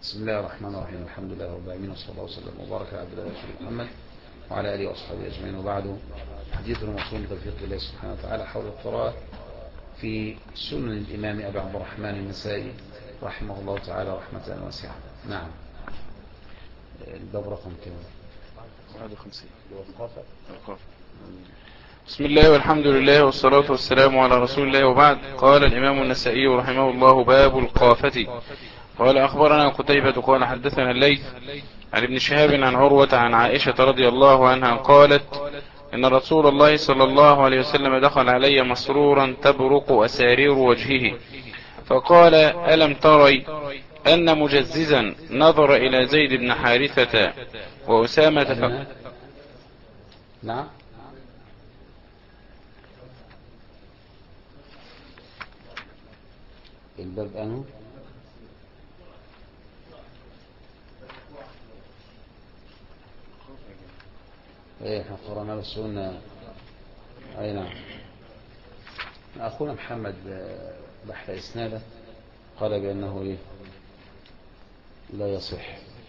بسم الله الرحمن الرحيم. الحمد لله رب العالمين، وصلى الله وسلم وبارك على عبد الله محمد وعلى اله واصحابه اجمعين، وبعد. حديث الموصول بتوفيق الله سبحانه وتعالى حول القراءة في سنن الامام ابي عبد الرحمن النسائي رحمه الله تعالى رحمة واسعة. نعم. الباب رقم كام؟ 51. الوقافة. بسم الله والحمد لله والصلاة والسلام على رسول الله، وبعد. قال الإمام النسائي رحمه الله: باب القافة. قال أخبرنا قتيبة قال حدثنا الليث عن ابن شهاب عن عروة عن عائشة رضي الله عنها قالت: إن رسول الله صلى الله عليه وسلم دخل علي مسرورا تبرق أسارير وجهه، فقال: ألم تري أن مجززا نظر إلى زيد بن حارثة وأسامة نعم. الباب أنه احنا قرأنا بس قلنا اي نعم. اخونا محمد بحث اسناده قال بانه ايه لا يصح.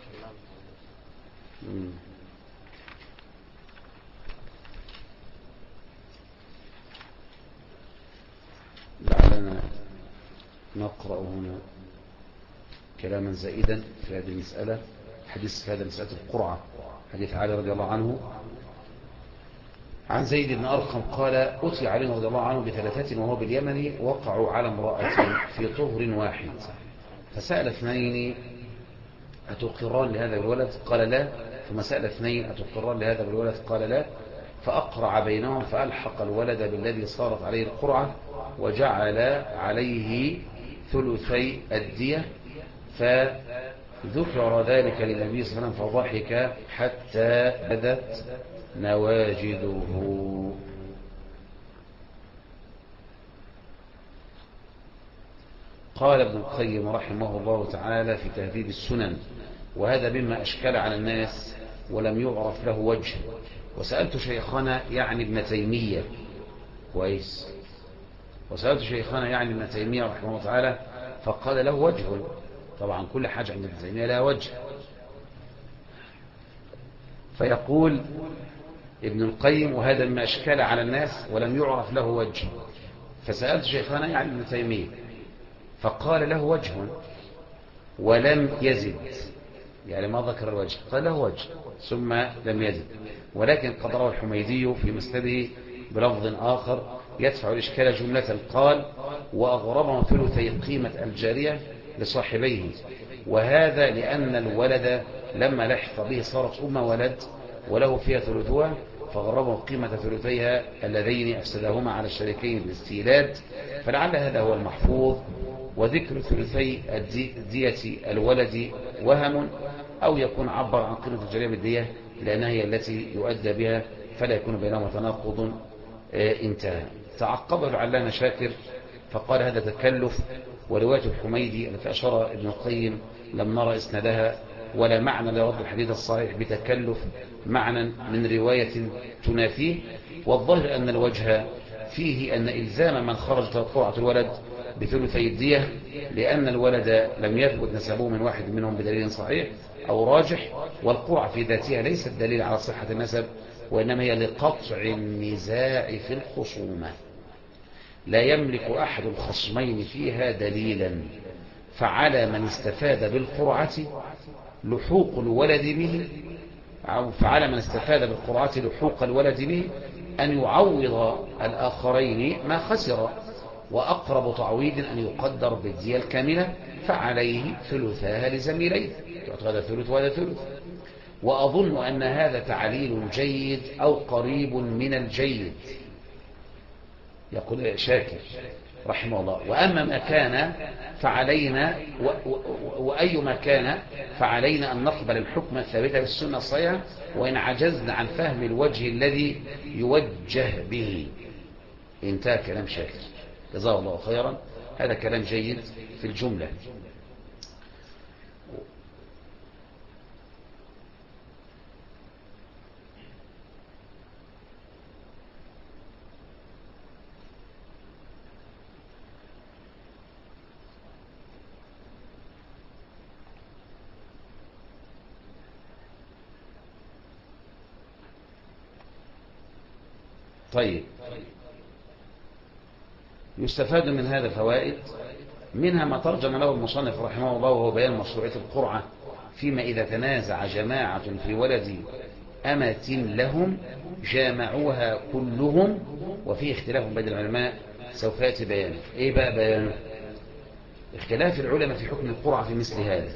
لعلنا نقرأ هنا كلاما زائدا في هذه المسألة. حديث هذا مسألة القرعة، حديث علي رضي الله عنه عن زيد بن أرقم قال: أتي علي رضي الله عنه بثلاثة وهو باليمن وقعوا على امرأة في طهر واحد، فسأل اثنين: أتقران لهذا الولد؟ قال لا. ثم سأل اثنين: أتقران لهذا الولد؟ قال لا. فأقرع بينهم فألحق الولد بالذي صارت عليه القرعة وجعل عليه ثلثي الدية، فذكر ذلك للنبي صلى الله عليه وسلم فضحك حتى بدت نواجذه. قال ابن القيم رحمه الله تعالى في تهذيب السنن: وهذا مما أشكل على الناس ولم يعرف له وجه. وسألت شيخنا يعني ابن تيمية كويس، وسألت شيخنا يعني ابن تيمية رحمه الله تعالى فقال له وجه. طبعا كل حاجة عند ابن تيمية لها وجه. فيقول ابن القيم: وهذا مما أشكل على الناس ولم يعرف له وجه. فسألت شيخنا يعني ابن تيمية فقال له وجه ولم يزد، يعني ما ذكر الوجه، قال له وجه ثم لم يزد. ولكن قد روى الحميدي في مسنده بلفظ آخر يدفع الإشكال جملة، قال: وأغربهم ثلثي قيمة الجارية لصاحبيه، وهذا لأن الولد لما لحق به صارت ولد وله فيها ثلثها، فغربهم قيمة ثلثيها اللذين أفسدهما على الشريكين بالاستيلاد، فلعل هذا هو المحفوظ. وذكر ثلثي دية الولد وهم، أو يكون عبر عن قيمة الجارية بالدية لأنها هي التي يؤدى بها، فلا يكون بينهما تناقض. انتهى. تعقبه العلامة شاكر فقال: هذا تكلف، ورواية الحميدي التي أشار ابن القيم لم نرى إسنادها ولا معنى لرد الحديث الصحيح بتكلف معنى من رواية تنافيه. والظاهر أن الوجه فيه أن إلزام من خرج قرعة الولد بثلثي الدية لأن الولد لم يثبت نسبه من واحد منهم بدليل صحيح أو راجح، والقرعة في ذاتها ليست دليل على صحة النسب، وإنما هي لقطع النزاع في الخصومة. لا يملك أحد الخصمين فيها دليلا، فعلى من استفاد بالقرعة لحوق الولد به، أو فعلى من استفاد بالقرعة لحوق الولد به أن يعوض الآخرين ما خسر، وأقرب تعويض أن يقدر بالدية الكاملة، فعليه ثلثاها لزميليه، هذا ثلث وهذا ثلث. وأظن أن هذا تعليل جيد أو قريب من الجيد، يقول شاكر رحمه الله. وأما ما كان فعلينا وأي ما كان فعلينا أن نقبل الحكم الثابت بالسنة الصحيحة وإن عجزنا عن فهم الوجه الذي يوجه به. انتهى كلام شاكر جزاه الله خيرا. هذا كلام جيد في الجملة. طيب، يستفاد من هذا فوائد، منها ما ترجم له المصنف رحمه الله وهو بيان مشروعية القرعة فيما إذا تنازع جماعة في ولد أمة لهم جامعوها كلهم، وفيه اختلاف بين العلماء سوف يأتي بيانه. إيه بقى بيانه؟ اختلاف العلماء في حكم القرعة في مثل هذا.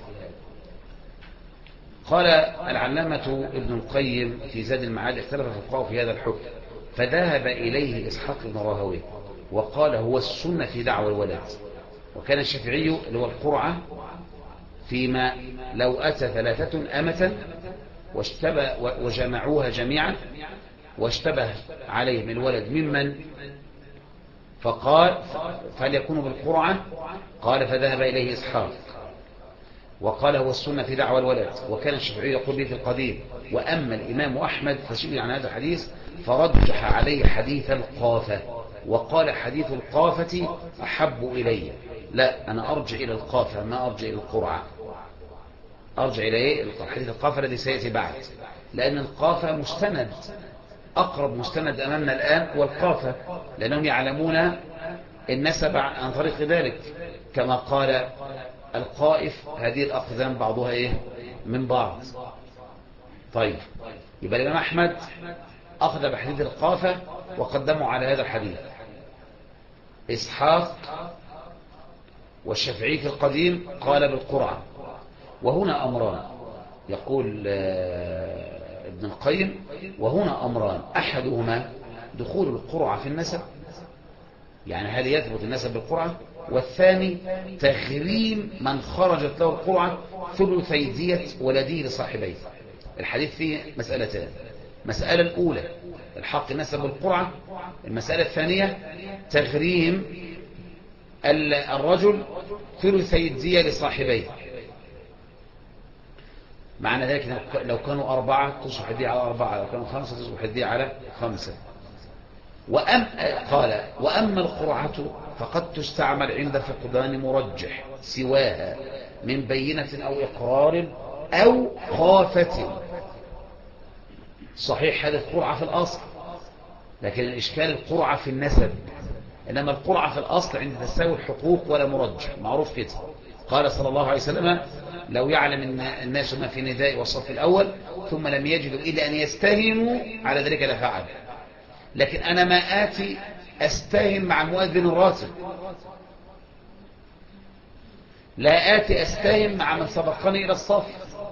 قال العلامة ابن القيم في زاد المعاد: اختلف الفقهاء في هذا الحكم، فذهب إليه إسحاق بن راهويه وقال هو السنة في دعوى الولد. وكان الشافعي اللي هو القرعة فيما لو أتى 3 أمة وجمعوها جميعا واشتبه عليهم الولد ممن، فقال فليكونوا بالقرعة. قال فذهب إليه إسحاق وقال هو السنة في دعوى الولد. وكان الشافعي يقول به في القديم. وأما الإمام أحمد فسئل عن هذا الحديث فرجح عليه حديث القافة وقال حديث القافة أحب إلي. لا، أنا أرجع إلى القافة ما أرجع إلى القرعة. أرجع إلى حديث القافة الذي سيأتي بعد، لأن القافة مستند، أقرب مستند أمامنا الآن هو القافة، لأنهم يعلمون النسب عن طريق ذلك، كما قال القائف هذه الأقدام بعضها إيه من بعض. طيب، يبقى الإمام أحمد أخذ بحديث القافة وقدموا على هذا الحديث. إسحاق والشافعي في القديم قال بالقرعة. وهنا أمران، يقول ابن القيم: وهنا أمران، أحدهما دخول القرعة في النسب، يعني هل يثبت النسب بالقرعة؟ والثاني تغريم من خرجت له القرعة ثلثي دية ولده لصاحبيه. الحديث فيه مسألتان: المسألة الأولى الحق النسب بالقرعة، المسألة الثانية تغريم الرجل ثلثي الدية لصاحبيه. معنى ذلك لو كانوا 4 تصبح الدية على 4، لو كانوا 5 تصبح الدية على 5. قال: وأما القرعة فقد تستعمل عند فقدان مرجح سواها من بينة أو إقرار أو خافة. صحيح هذه القرعة في الأصل، لكن الإشكال القرعة في النسب، إنما القرعة في الأصل عند تساوي الحقوق ولا مرجح، معروف كده. قال صلى الله عليه وسلم: لو يعلم الناس ما في نداء والصف الأول ثم لم يجدوا إلا أن يستهموا على ذلك لفعل. لكن أنا ما آتي أستهم مع المؤذن الراتب، لا آتي أستهم مع من سبقني إلى الصف.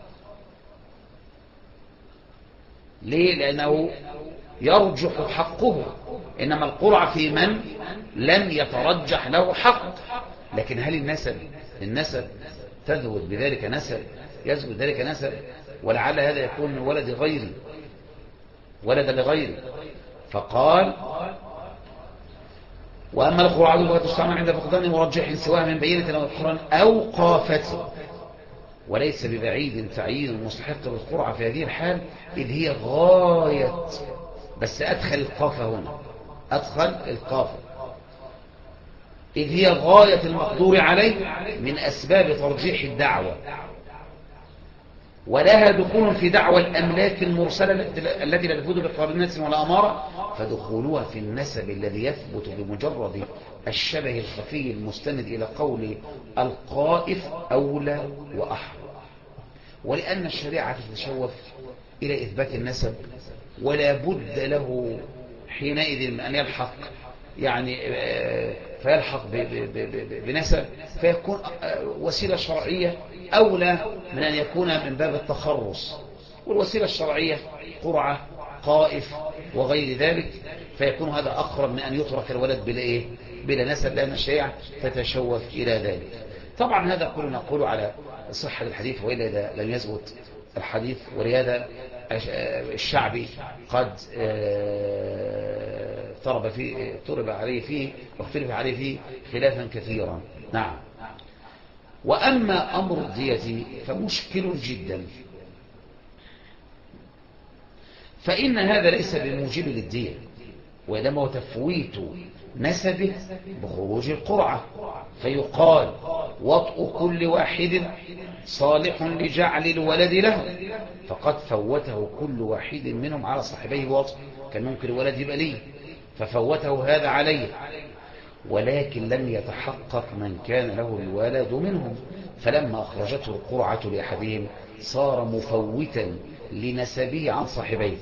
ليه؟ لأنه يرجح حقه، إنما القرعة في من لم يترجح له حق. لكن هل النسب تذود بذلك نسب، يثبت ذلك نسب؟ ولعل هذا يكون من ولد غيري، ولد لغيري. فقال: وأما القرعة فتستعمل عند فقدان مرجح سواء من بينة أو إقرار أو قافة. وليس ببعيد تعيين المستحق بالقرعة في هذه الحال، إذ هي غاية، بس أدخل القافة هنا، أدخل القافة، إذ هي غاية المقدور عليه من أسباب ترجيح الدعوة، ولها دخول في دعوى الأملاك المرسلة التي لا تفوت بقرينة ولا أمارة، فدخولها في النسب الذي يثبت بمجرد الشبه الخفي المستند إلى قول القائف أولى وأحرى. ولأن الشريعة تتشوف إلى إثبات النسب، ولا بد له حينئذ أن يلحق، يعني فيلحق بنسب، فيكون وسيلة شرعية أولى من أن يكون من باب التخرص. والوسيلة الشرعية قرعة، قائف، وغير ذلك، فيكون هذا أقرب من أن يترك الولد بلا نسب، لأن الشريعة تتشوف إلى ذلك. طبعا هذا كله نقول على صحة الحديث، وإلا إذا لم يثبت الحديث. ولهذا الشعبي قد اضطرب عليه فيه واختلف عليه فيه خلافا كثيرا. نعم. وأما أمر الدية فمشكل جدا، فإن هذا ليس بموجب للدية، وإنما هو تفويت نسبه بخروج القرعة، فيقال: وطء كل واحد صالح لجعل الولد له، فقد فوته كل واحد منهم على صاحبيه وطء. كان ممكن الولد يبقى ليه، ففوته هذا عليه، ولكن لم يتحقق من كان له الولد منهم، فلما أخرجته القرعة لأحدهم صار مفوتا لنسبه عن صاحبيه،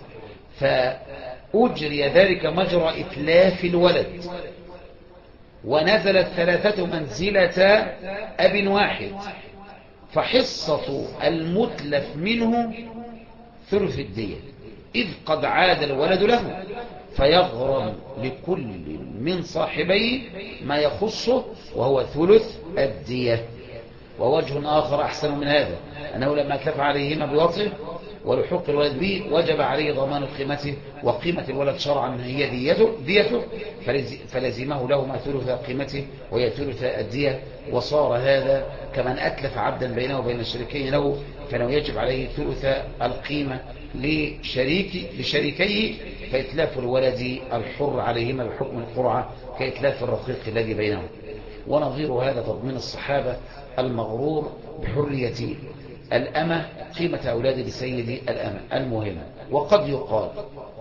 فأجري ذلك مجرى إتلاف الولد، ونزلت ثلاثة منزلة أب واحد، فحصة المتلف منه ثلث الدية، إذ قد عاد الولد له، فيغرم لكل من صاحبيه ما يخصه وهو ثلث الدية. ووجه آخر أحسن من هذا أنه لما أتلف عليهما بوطئه ولحوق الولد به وجب عليه ضمان قيمته، وقيمة الولد شرعا هي ديته، فلزمه لهما ثلث قيمته وهي ثلث الدية، وصار هذا كمن أتلف عبدا بينه وبين الشريكين له، فإنه يجب عليه ثلث القيمة لشريكيه، فإتلاف الولد الحر عليهما بحكم القرعة كإتلاف الرقيق الذي بينهم. ونظير هذا تضمين الصحابة المغرور بحرية الأمة قيمة أولاد لسيد الأمة المهمة. وقد يقال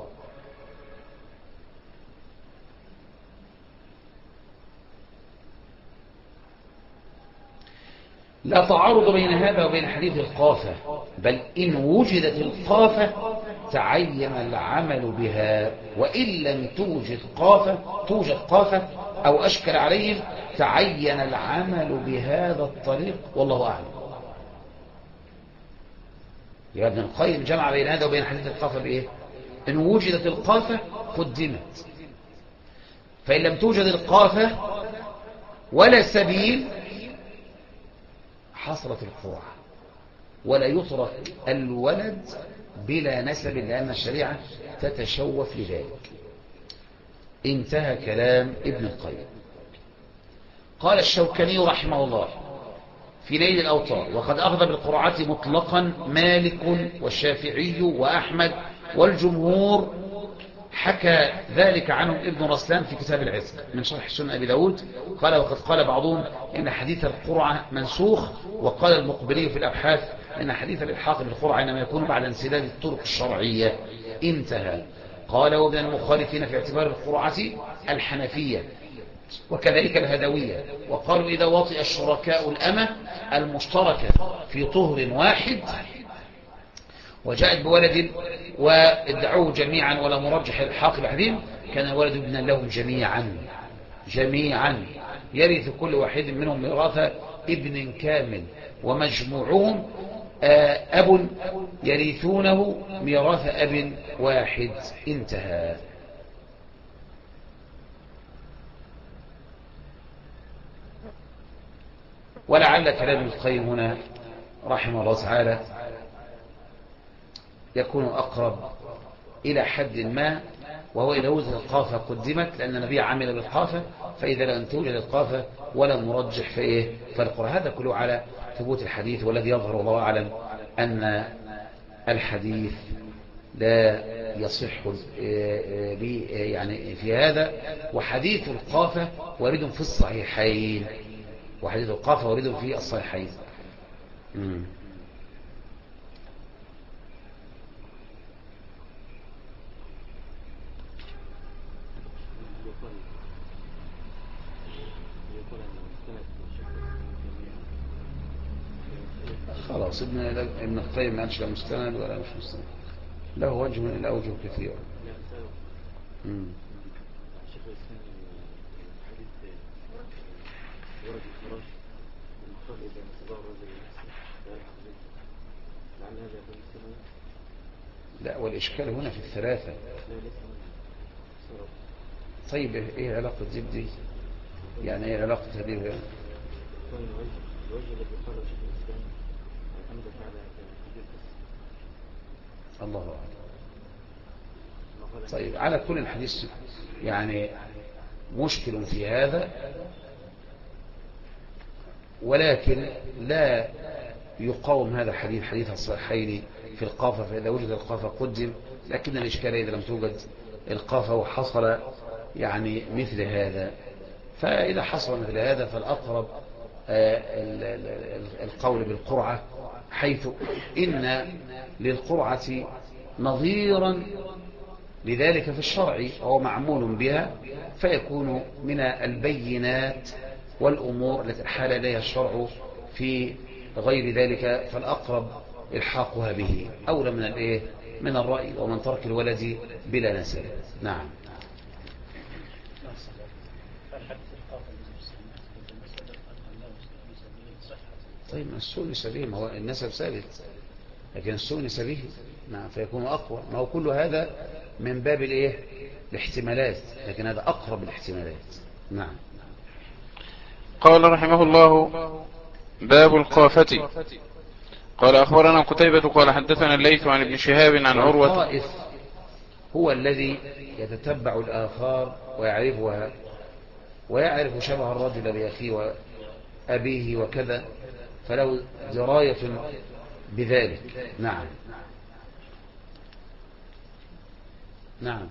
لا تعارض بين هذا وبين حديث القافة، بل إن وجدت القافة تعين العمل بها، وإن لم توجد قافة أو أشكل عليهم تعين العمل بهذا الطريق، والله أعلم. يبقى ابن القيم جمع بين هذا وبين حديث القافة بإيه؟ إن وجدت القافة قدمت، فإن لم توجد القافة ولا سبيل حصلت القرعة، ولا يترك الولد بلا نسب، لأن الشريعة تتشوف لذلك. انتهى كلام ابن القيم. قال الشوكاني رحمه الله في نيل الأوطار: وقد أخذ بالقرعة مطلقا مالك والشافعي وأحمد والجمهور، حكى ذلك عنهم ابن رسلان في كتاب العتق من شرح سنن أبي داود. قال: وقد قال بعضهم إن حديث القرعة منسوخ، وقال المقبلي في الأبحاث إن حديث الإلحاق بالقرعة إنما يكون بعد انسداد الطرق الشرعية. انتهى. قال: ومن المخالفين في اعتبار القرعة الحنفية وكذلك الهدوية، وقالوا إذا وطئ الشركاء الأمة المشتركة في طهر واحد وجاءت بولد وادعوه جميعا ولا مرجح الحاق بأحدهم، كان الولد ابنا لهم جميعا يرث كل واحد منهم ميراث ابن كامل، ومجموعهم أب يرثونه ميراث أب واحد. انتهى. ولعل كلام القيم هنا رحمه الله تعالى يكون أقرب إلى حد ما، وهو إذا وجدت القافة قدمت، لأن النبي عمل بالقافة، فإذا لم توجد القافة ولا مرجح فالقرآن. هذا كله على ثبوت الحديث، والذي يظهر الله أعلم أن الحديث لا يصح يعني في هذا. وحديث القافة وارد في الصحيحين، خلاص. ابن القيم ما قالش لا مستند ولا مش مستند، له وجه من الأوجه كثيرة. لا، والإشكال هنا في الثلاثة. طيب ايه علاقة زبدي؟ يعني ايه علاقة هذه؟ الله أعلم. طيب، على كل الحديث يعني مشكل في هذا، ولكن لا يقاوم هذا الحديث حديث الصحيحين في القافة، فإذا وجد القافة قدم، لكن الإشكال إذا لم توجد القافة وحصل يعني مثل هذا. فإذا حصل مثل هذا فالأقرب القول بالقرعة، حيث إن للقرعة نظيرا لذلك في الشرع هو معمول بها، فيكون من البينات والأمور التي أحال إليها الشرع. في غير ذلك فالأقرب إلحاقها به أولى من الإيه؟ من الرأي ومن ترك الولد بلا نسب. نعم. طيب السوء نسبه، ما هو النسب ثابت، لكن السوء نسبه نعم فيكون أقوى. ما هو كل هذا من باب الإيه؟ الاحتمالات، لكن هذا أقرب الاحتمالات. نعم. قال رحمه الله: باب القافة. قال أخبرنا قتيبة قال حدثنا الليث عن ابن شهاب عن عروة. القائف هو الذي يتتبع الآثار ويعرفها، ويعرف شبه الرجل بأخيه وأبيه وكذا، فله دراية بذلك. نعم. نعم.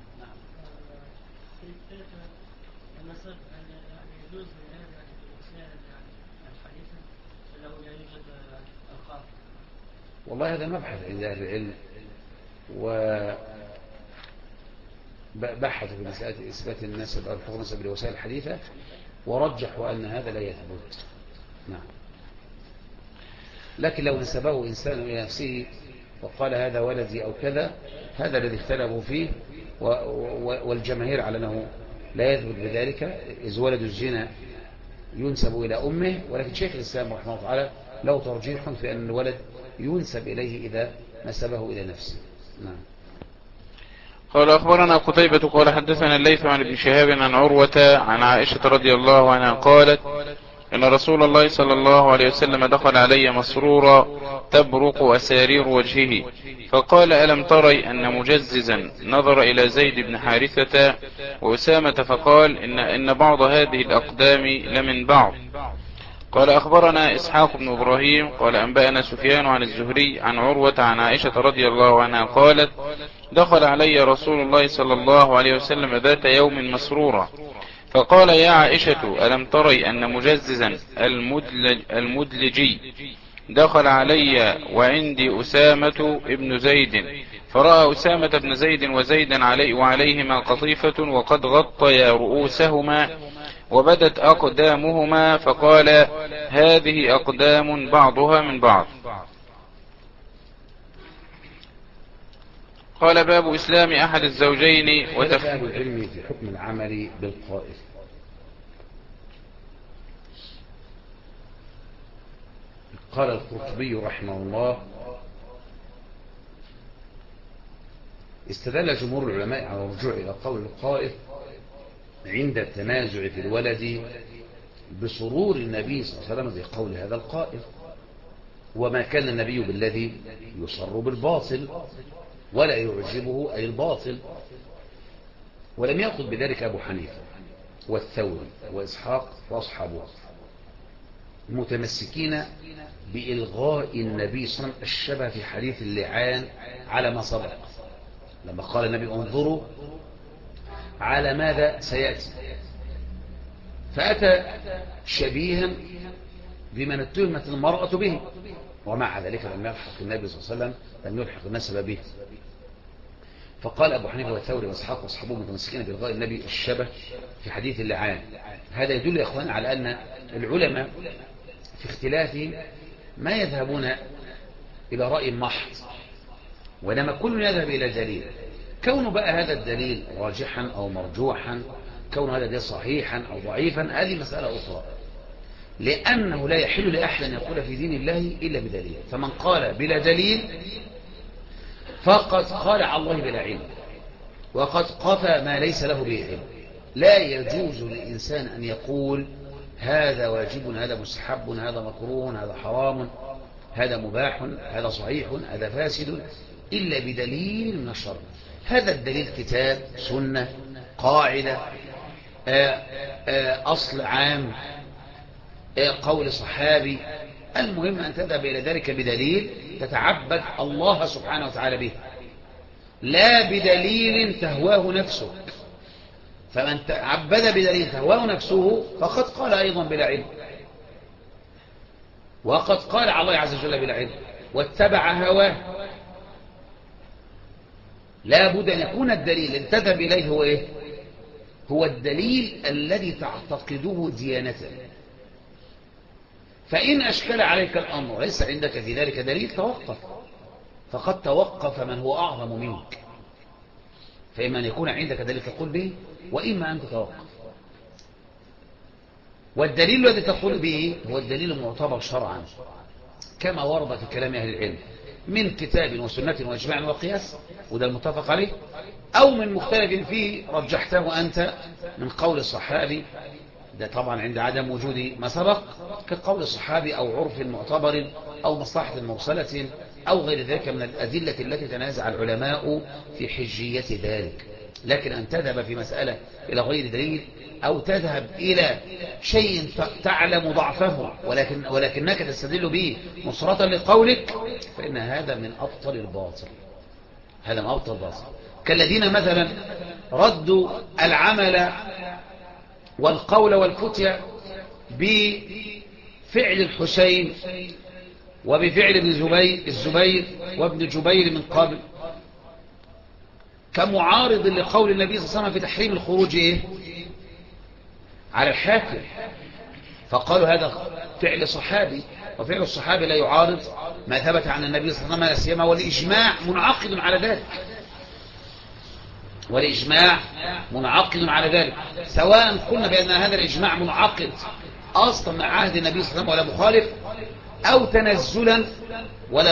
والله هذا مبحث عند أهل العلم، وبحثوا في مسألة إثبات النسب أو الحكم النسب للوسائل الحديثة، ورجحوا أن هذا لا يثبت. نعم. لكن لو نسبه إنسان إلى نفسه وقال هذا ولدي أو كذا، هذا الذي اختلفوا فيه، والجماهير على أنه لا يثبت بذلك، إذ ولد الزنا ينسب إلى أمه، ولكن شيخ الإسلام رحمه الله تعالى له ترجيح في أن الولد ينسب إليه إذا نسبه إلى نفسه. نعم. قال أخبرنا قتيبة قال حدثنا الليث عن ابن شهاب عن عروة عن عائشة رضي الله عنها قالت: إن رسول الله صلى الله عليه وسلم دخل علي مسرورا تبرق أسارير وجهه، فقال: ألم تري أن مجززا نظر إلى زيد بن حارثة وأسامة فقال: إن بعض هذه الأقدام لمن بعض. قال أخبرنا إسحاق بن إبراهيم قال أنبأنا سفيان عن الزهري عن عروة عن عائشة رضي الله عنها قالت: دخل علي رسول الله صلى الله عليه وسلم ذات يوم مسرورا، فقال: يا عائشة، ألم تري أن مجززا المدلجي دخل علي وعندي أسامة ابن زيد، فرأى أسامة بن زيد وزيدا وعليهما قطيفة وقد غطيا رؤوسهما وبدت أقدامهما، فقال: هذه أقدام بعضها من بعض. قال: باب إسلام أحد الزوجين باب العلم في حكم العمل بالقائف. قال القرطبي رحمه الله: استدل جمهور العلماء على الرجوع إلى قول القائف عند التنازع في الولد بسرور النبي صلى الله عليه وسلم بقول هذا القائف، وما كان النبي بالذي يصر بالباطل ولا يعجبه أي الباطل. ولم يأخذ بذلك أبو حنيفة والثوري وإسحاق وأصحابه، متمسكين بإلغاء النبي صلى الله عليه وسلم الشبه في حديث اللعان على ما سبق، لما قال النبي: انظروا على ماذا سيأتي، فأتى شبيها بمن اتهمت المرأة به، ومع ذلك لم يلحق النبي صلى الله عليه وسلم، لم يلحق النسب به. فقال أبو حنيفة والثوري وإسحاق وأصحابه متمسكين بإلغاء النبي الشبه في حديث اللعان. هذا يدل يا إخوان على أن العلماء في اختلافهم ما يذهبون إلى رأي محض، وإنما كل يذهب إلى دليل. كون بقى هذا الدليل راجحا أو مرجوحا، كون هذا الدليل صحيحا أو ضعيفا، هذه مسألة أخرى، لأنه لا يحل لأحد أن يقول في دين الله إلا بدليل. فمن قال بلا دليل فقد قال على الله بلا علم، وقد قفى ما ليس له به علم. لا يجوز للإنسان أن يقول هذا واجب، هذا مستحب، هذا مكروه، هذا حرام، هذا مباح، هذا صحيح، هذا فاسد، إلا بدليل من الشرع. هذا الدليل كتاب، سنة، قاعدة، أصل عام، قول صحابي. المهم أن تذهب إلى ذلك بدليل تتعبد الله سبحانه وتعالى به، لا بدليل تهواه نفسه. فمن تعبد بدليل تهواه نفسه فقد قال أيضا بلا علم، وقد قال على الله عز وجل بلا علم، واتبع هواه. لا بد أن يكون الدليل اللي تذهب إليه هو إيه؟ هو الدليل الذي تعتقده ديانة. فإن أشكل عليك الأمر وليس عندك في ذلك دليل توقف، فقد توقف من هو أعظم منك، فإما أن يكون عندك دليل تقول به وإما أن تتوقف. والدليل الذي تقول به هو الدليل المعتبر شرعا كما ورد في كلام أهل العلم من كتاب وسنة وإجماع وقياس، وده المتفق عليه، أو من مختلف فيه رجحته أنت من قول الصحابي، ده طبعا عند عدم وجود ما سبق كقول الصحابي أو عرف معتبر أو مصلحة مرسلة أو غير ذلك من الأدلة التي تنازع العلماء في حجية ذلك. لكن أن تذهب في مسألة إلى غير دليل أو تذهب إلى شيء تعلم ضعفه ولكنك تستدل به نصرة لقولك، فإن هذا من أبطل الباطل. هذا من أبطل الباطل، كالذين مثلا ردوا العمل والقول والفتية بفعل الحسين وبفعل ابن الزبير وابن جبير من قبل كمعارض لقول النبي صلى الله عليه وسلم في تحريم الخروج إيه؟ على الحاكم، فقالوا هذا فعل صحابي، وفعل الصحابي لا يعارض ما ثبت عن النبي صلى الله عليه وسلم لا سيما والإجماع منعقد على ذلك، والإجماع منعقد على ذلك، سواء قلنا بأن هذا الإجماع منعقد أصلا مع عهد النبي صلى الله عليه وسلم ولا مخالف، أو تنزلا ولا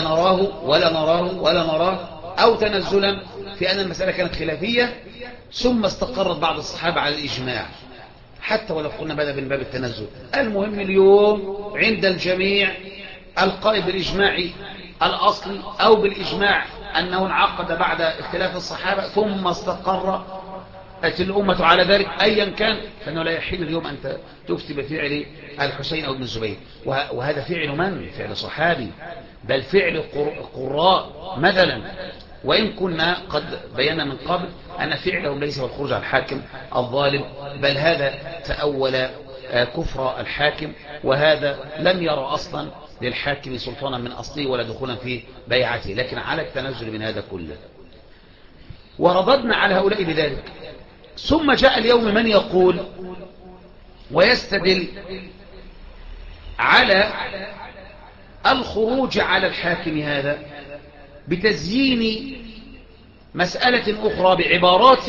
نراه أو تنزلا في أن المسألة كانت خلافية ثم استقرت بعض الصحابة على الإجماع، حتى ولو قلنا بدأ من باب التنزل. المهم اليوم عند الجميع القائل بالإجماع الأصلي أو بالإجماع أنه انعقد بعد اختلاف الصحابة ثم استقرت الأمة على ذلك أيا كان، فإنه لا يحل اليوم أن تفتي بفعل الحسين أو ابن الزبير. وهذا فعل من؟ فعل صحابي، بل فعل قراء مثلا، وإن كنا قد بينا من قبل أن فعلهم ليس هو الخروج على الحاكم الظالم، بل هذا تأول كفر الحاكم، وهذا لم يرى أصلا للحاكم سلطانا من أصله ولا دخولا في بيعته، لكن على التنزل من هذا كله. ورددنا على هؤلاء بذلك. ثم جاء اليوم من يقول ويستدل على الخروج على الحاكم هذا بتزيين مسألة أخرى بعبارات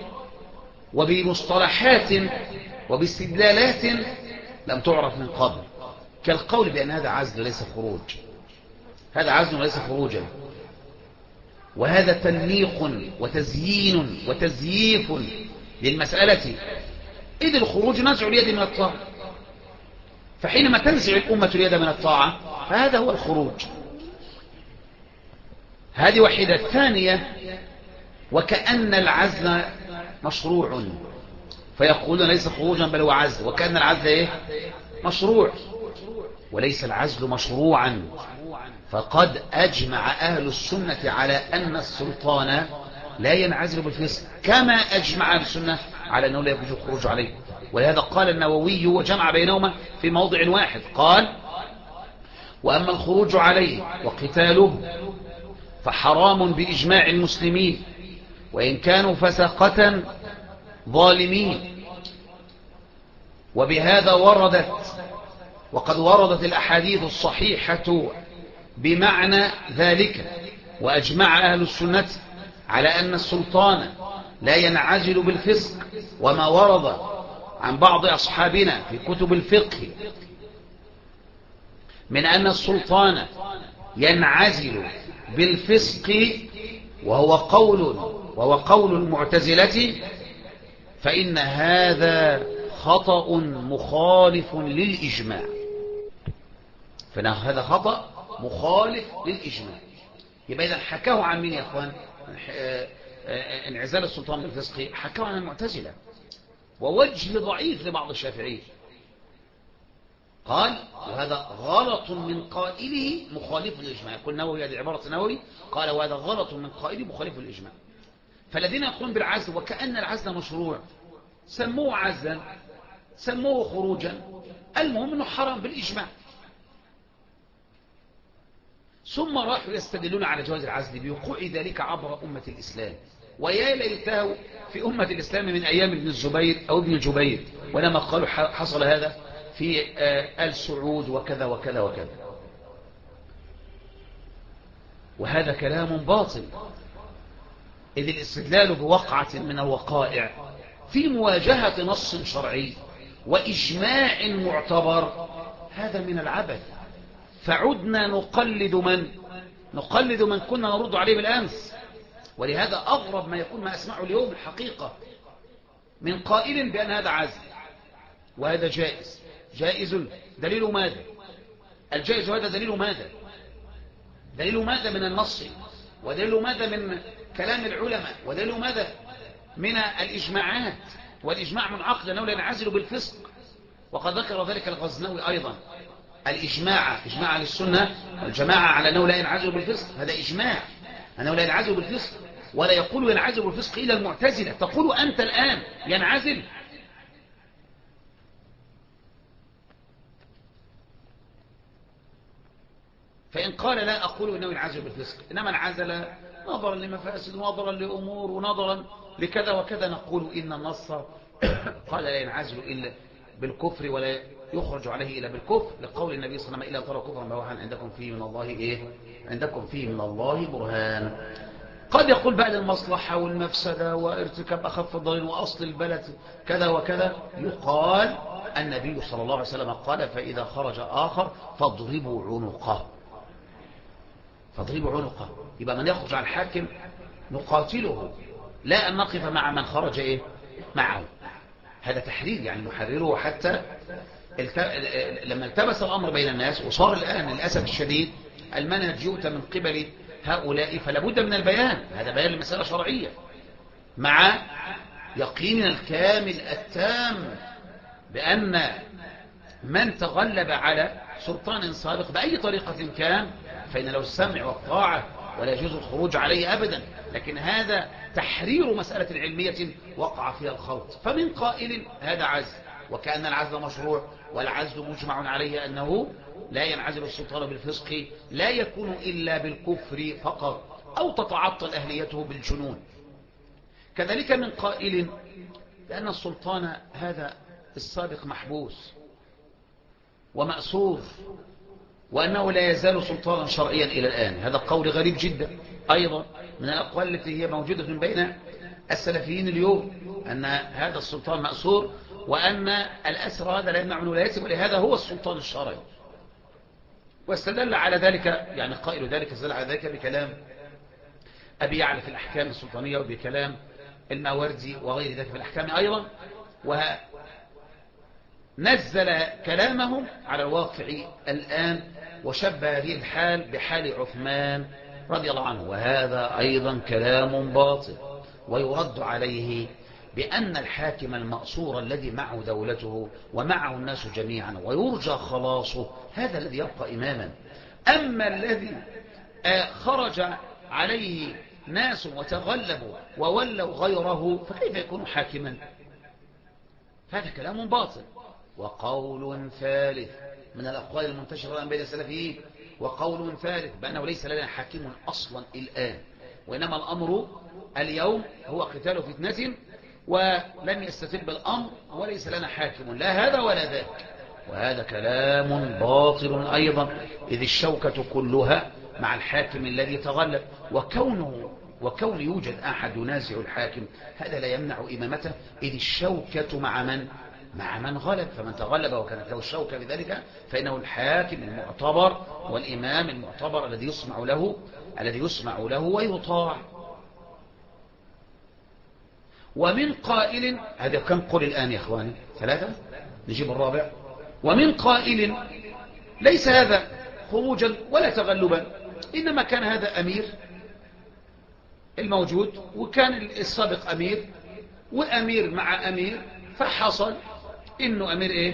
وبمصطلحات وباستدلالات لم تعرف من قبل، كالقول بأن هذا عزل ليس خروج، هذا عزل وليس خروجا، وهذا تنميق وتزيين وتزييف للمسألة، إذ الخروج نزع اليد من الطاعة، فحينما تنزع الأمة اليد من الطاعة فهذا هو الخروج. هذه واحدة. ثانية، وكأن العزل مشروع، فيقولون ليس خروجا بل هو عزل، وكأن العزل إيه؟ مشروع، وليس العزل مشروعا. فقد أجمع أهل السنة على أن السلطان لا ينعزل بالفسق، كما أجمع أهل السنة على أنه لا يجوز الخروج عليه. ولهذا قال النووي وجمع بينهما في موضع واحد، قال: وأما الخروج عليه وقتاله فحرام بإجماع المسلمين وإن كانوا فسقة ظالمين. وبهذا وقد وردت الأحاديث الصحيحة بمعنى ذلك. وأجمع أهل السنة على أن السلطان لا ينعزل بالفسق، وما ورد عن بعض أصحابنا في كتب الفقه من أن السلطان ينعزل بالفسق وهو قول المعتزلة، فإن هذا خطأ مخالف للإجماع. فهذا خطأ مخالف للإجماع. يبقى إذا حكاه عن مين يا أخوان؟ انعزال السلطان بالفسق حكاه عن المعتزلة، ووجه ضعيف لبعض الشافعية، قال: وهذا غلط من قائله مخالف للإجماع. يقول النووي، هذه عبارة النووي، قال: وهذا غلط من قائله مخالف للإجماع. فالذين يقولون بالعزل وكأن العزل مشروع سموه عزلا، سموه خروجا، المهم أنه حرام بالإجماع. ثم راحوا يستدلون على جواز العزل بوقوع ذلك عبر أمة الإسلام، ويا ليته في أمة الإسلام من أيام ابن الزبير أو ابن الجبير، ولما قالوا حصل هذا في آل سعود وكذا وكذا وكذا. وهذا كلام باطل، إذ الاستدلال بوقعة من الوقائع في مواجهة نص شرعي وإجماع معتبر هذا من العبث. فعدنا نقلد من كنا نرد عليه بالأمس. ولهذا أغرب ما يكون ما أسمعه اليوم الحقيقة من قائل بأن هذا عزل وهذا جائز. دليل ماذا؟ الجائز هذا دليل ماذا؟ دليل ماذا من النص؟ ودليل ماذا من كلام العلماء؟ ودليل ماذا من الإجماعات؟ والإجماع منعقد أنه لا ينعزل بالفسق، وقد ذكر ذلك الغزنوي أيضا. الإجماع إجماع للسنة والجماعة على أنه لا ينعزل بالفسق، هذا إجماع أنه لا ينعزل بالفسق، ولا يقول ينعزل بالفسق إلا المعتزلة. تقول أنت الآن ينعزل؟ فإن قال لا أقول إنه ينعزل بالفسق، إنما انعزل نظرا لمفاسد ونظرا لأمور ونظرا لكذا وكذا، نقول إن النص قال لا ينعزل إلا بالكفر ولا يخرج عليه إلا بالكفر، لقول النبي صلى الله عليه وسلم إلا ترى كفرا بواحا عندكم فيه من الله عندكم فيه من الله برهان. قد يقول بعد المصلحة والمفسدة وارتكاب أخف الضرر وأصل البلد كذا وكذا، يقال النبي صلى الله عليه وسلم قال فإذا خرج آخر فاضربوا عنقه. يبقى من يخرج عن الحاكم نقاتله، لا أن نقف مع من خرج معه. هذا تحرير، يعني نحرره حتى لما التبس الأمر بين الناس وصار الآن للأسف الشديد المنهج يؤتى من قبل هؤلاء، فلا بد من البيان. هذا بيان لمسألة شرعية مع يقين الكامل التام بأن من تغلب على سلطان سابق بأي طريقة كان فإن له السمع والطاعة ولا يجوز الخروج عليه أبدا. لكن هذا تحرير مسألة علمية وقع فيها الخلط. فمن قائل هذا عزل وكأن العزل مشروع، والعزل مجمع عليه أنه لا ينعزل السلطان بالفسق، لا يكون إلا بالكفر فقط، أو تتعطل أهليته بالجنون. كذلك من قائل بأن السلطان هذا السابق محبوس ومأسور، وأنه لا يزال سلطانا شرعيا إلى الآن. هذا قول غريب جدا أيضا من الأقوال التي هي موجودة من بين السلفيين اليوم، أن هذا السلطان مأسور وأن الأسر هذا لا يمنع من ولايته، ولهذا هو السلطان الشرعي. واستدل على ذلك، يعني قائل ذلك استدل على ذلك بكلام أبي يعلى في الأحكام السلطانية، وبكلام الماوردي وغير ذلك في الأحكام أيضا، ونزل كلامهم على الواقع الآن وشبه هذه الحال بحال عثمان رضي الله عنه. وهذا أيضا كلام باطل، ويرد عليه بأن الحاكم المأسور الذي معه دولته ومعه الناس جميعا ويرجى خلاصه هذا الذي يبقى إماما. أما الذي خرج عليه ناس وتغلبوا وولوا غيره فكيف يكون حاكما؟ هذا كلام باطل. وقول ثالث من الأقوال المنتشرة بين السلفيين، وقول ثالث بأنه ليس لنا حاكم أصلا الآن، وإنما الأمر اليوم هو قتال فتنة ولم يستتب الأمر وليس لنا حاكم لا هذا ولا ذاك. وهذا كلام باطل أيضا، إذ الشوكة كلها مع الحاكم الذي تغلب، وكون يوجد أحد ينازع الحاكم هذا لا يمنع إمامته، إذ الشوكة مع من غلب. فمن تغلب وكانت له الشوكة بذلك فإنه الحاكم المعتبر والإمام المعتبر الذي يسمع له ويطاع. ومن قائل، هذا كم قول الآن يا إخواني؟ 3، نجيب الرابع. ومن قائل ليس هذا خروجا ولا تغلبا، إنما كان هذا أمير الموجود وكان السابق أمير وأمير مع أمير، فحصل إنه أمير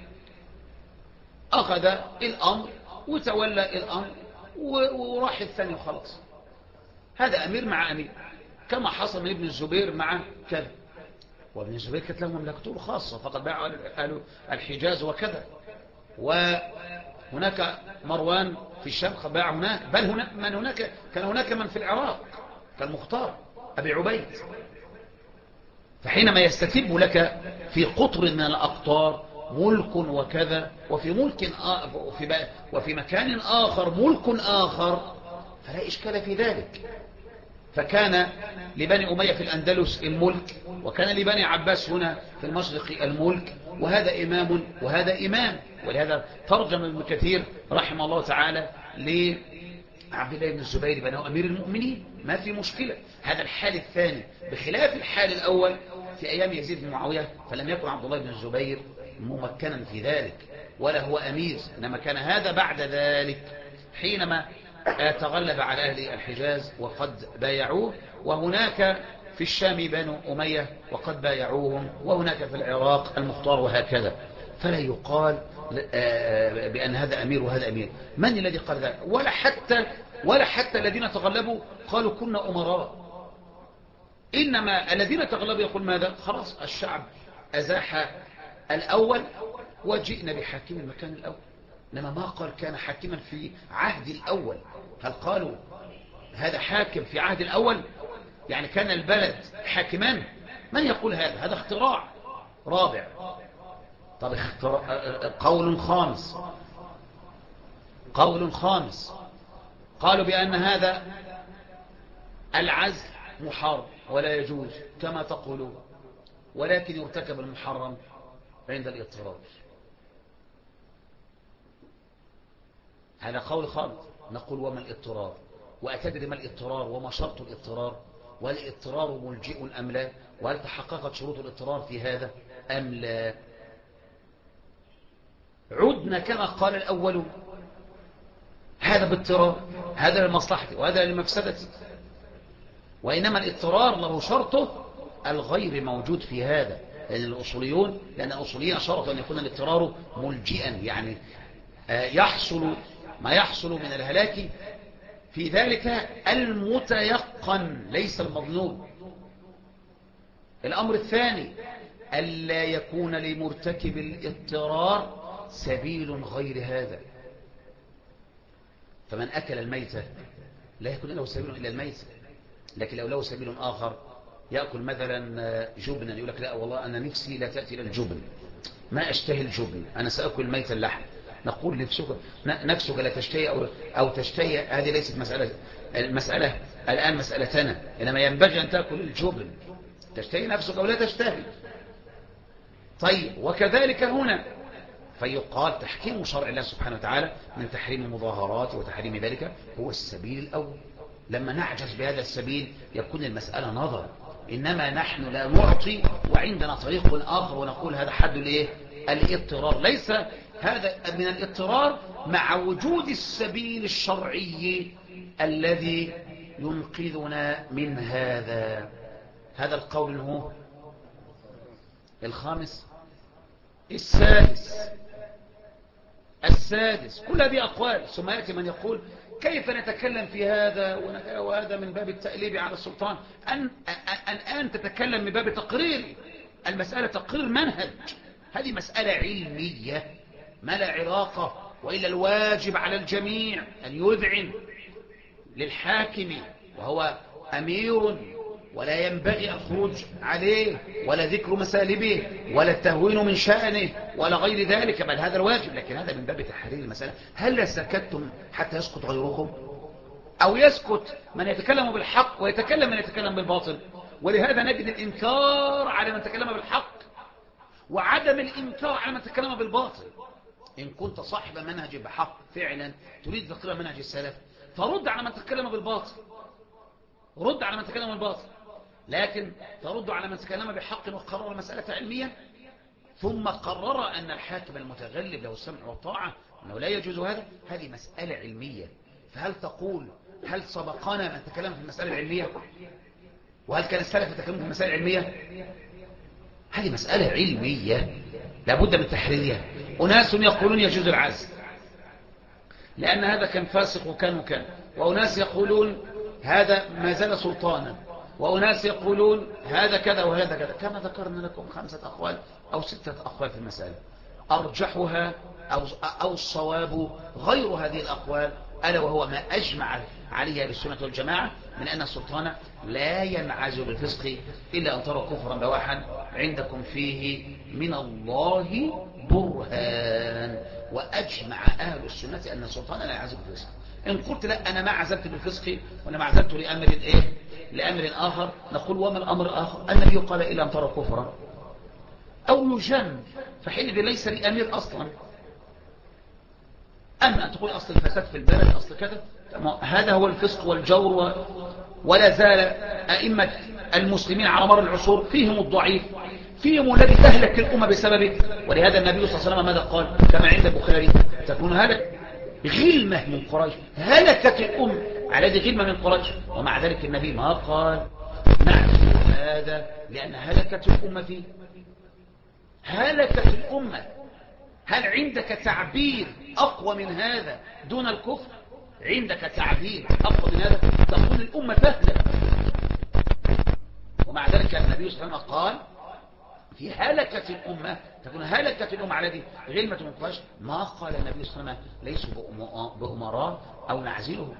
أخذ الأمر وتولى الأمر وراح الثاني وخلاص. هذا أمير مع أمير، كما حصل من ابن الزبير مع كذا. وابن الزبير كانت له مملكته الخاصة فقد باع أهل الحجاز وكذا، هناك مروان في الشام باع هناك، بل هناك كان هناك من في العراق كالمختار أبي عبيد. فحينما يستتب لك في قطر من الأقطار ملك وكذا، وفي مكان آخر ملك آخر، فلا إشكال في ذلك. فكان لبني أمية في الأندلس الملك، وكان لبني عباس هنا في المشرق الملك، وهذا إمام وهذا إمام. ولهذا ترجم ابن كثير رحمه الله تعالى لعبد الله بن الزبير بأنه أمير المؤمنين، ما في مشكلة. هذا الحال الثاني، بخلاف الحال الأول في أيام يزيد بن معاوية، فلم يكن عبد الله بن الزبير ممكنا في ذلك ولا هو أمير، إنما كان هذا بعد ذلك حينما تغلب على أهل الحجاز وقد بايعوه، وهناك في الشام بنو أمية وقد بايعوهم، وهناك في العراق المختار، وهكذا. فلا يقال بأن هذا أمير وهذا أمير. من الذي قال ذلك؟ ولا حتى الذين تغلبوا قالوا كنا أمراء. إنما الذين تغلبوا يقول ماذا؟ خلاص الشعب أزاح الأول وجئنا بحاكم المكان الأول. إنما ما قال كان حاكما في عهد الأول. هل قالوا هذا حاكم في عهد الأول؟ يعني كان البلد حاكمان؟ من يقول هذا؟ هذا اختراع رابع. طب قول خامس قالوا بأن هذا العزل محرم ولا يجوز كما تقولون، ولكن يرتكب المحرم عند الاضطرار. هذا قول خامس. نقول وما الاضطرار؟ وأتدري ما الاضطرار وما شرط الاضطرار؟ وهل الاضطرار ملجئ أم لا؟ وهل تحققت شروط الاضطرار في هذا أم لا؟ عدنا كما قال الأول، هذا باضطرار، هذا لمصلحتي وهذا لمفسدتي. وإنما الاضطرار له شرطه الغير موجود في هذا، لأن الأصوليين شرطوا أن يكون الاضطرار ملجئا، يعني ما يحصل من الهلاك في ذلك المتيقن ليس المظنون. الأمر الثاني ألا يكون لمرتكب الاضطرار سبيل غير هذا. فمن أكل الميتة لا يكون له سبيل إلا الميتة، لكن لو له سبيل آخر يأكل مثلا جبنا، يقول لك لا والله أنا نفسي لا تأتي للجبن، ما أشتهي الجبن، أنا سأكل ميت اللحم. نقول نفسك لا تشتهي أو تشتهي، هذه ليست المسألة الآن مسألتنا، إنما ينبغي أن تأكل الجبن، تشتهي نفسك أو لا تشتهي. طيب وكذلك هنا، فيقال تحكيم شرع الله سبحانه وتعالى من تحريم المظاهرات وتحريم ذلك هو السبيل الأول. لما نعجز بهذا السبيل يكون المسألة نظر، إنما نحن لا نعطي وعندنا طريق آخر ونقول هذا حد الاضطرار. ليس هذا من الاضطرار مع وجود السبيل الشرعي الذي ينقذنا من هذا. هذا القول هو الخامس. السادس كل هذه أقوال، ثم يأتي من يقول كيف نتكلم في هذا وهذا من باب التأليب على السلطان. الآن تتكلم من باب تقرير المسألة، تقرير منهج. هذه مسألة علمية ما لا علاقة، وإلا الواجب على الجميع أن يذعن للحاكم وهو أمير، ولا ينبغي الخروج عليه ولا ذكر مسالبه ولا التهوين من شأنه ولا غير ذلك، بل هذا الواجب. لكن هذا من باب تحرير المسألة. هل سكتتم حتى يسكت غيركم، أو يسكت من يتكلم بالحق ويتكلم من يتكلم بالباطل؟ ولهذا نجد الإنكار على من تكلم بالحق وعدم الإنكار على من تكلم بالباطل. إن كنت صاحب منهج بحق فعلا تريد تقرير منهج السلف فرد على من تكلم بالباطل، رد على من تكلم بالباطل، لكن ترد على من تكلم بحق وقرر المسألة علميا ثم قرر أن الحاكم المتغلب له السمع والطاعة أنه لا يجوز هذا. هذه مسألة علمية. فهل تقول هل سبقنا من تكلم في المسألة العلمية؟ وهل كان السلف يتكلمون في المسألة العلمية؟ هذه مسألة علمية لابد من تحريرها. أناس يقولون يجوز العزل لأن هذا كان فاسق وكان وأناس يقولون هذا ما زال سلطانا، وأناس يقولون هذا كذا وهذا كذا، كما ذكرنا لكم 5 أقوال أو 6 أقوال في المسألة. أرجحها أو الصواب غير هذه الأقوال، ألا وهو ما أجمع عليه السنة والجماعة من أن السلطان لا ينعزل بالفسق إلا أن ترى كفرا بواحا عندكم فيه من الله برهان. وأجمع أهل السنة أن السلطان لا ينعزل بالفسق. إن قلت لا أنا ما عزلت بالفسق وأنا ما عزلت لأمر آخر، نقول وما الأمر الآخر؟ النبي قال إلا أن ترى كفرا أو يجن، فحينئذ ليس لأمير أصلا. أما أن تقول أصل الفساد في البلد أصل كذا، هذا هو الفسق والجور. ولا زال أئمة المسلمين على مر العصور فيهم الضعيف، فيهم الذي تهلك الأمة بسببه. ولهذا النبي صلى الله عليه وسلم ماذا قال كما عند البخاري؟ تكون هلك غلمة من قريش، هلكت الأمة على يد غلمة من قريش. ومع ذلك النبي ما قال نعرف هذا لأن هلكت الأمة فيه، هلكت الأمة. هل عندك تعبير أقوى من هذا دون الكفر؟ عندك تعبير أقوى من هذا؟ تقول الأمة تهلك. ومع ذلك النبي صلى الله عليه وسلم قال في هلكة الأمة، تكون هلكة الأمة على دي غلمة من قريش. ما قال النبي صلى الله عليه وسلم ليسوا بأمراء أو نعزله.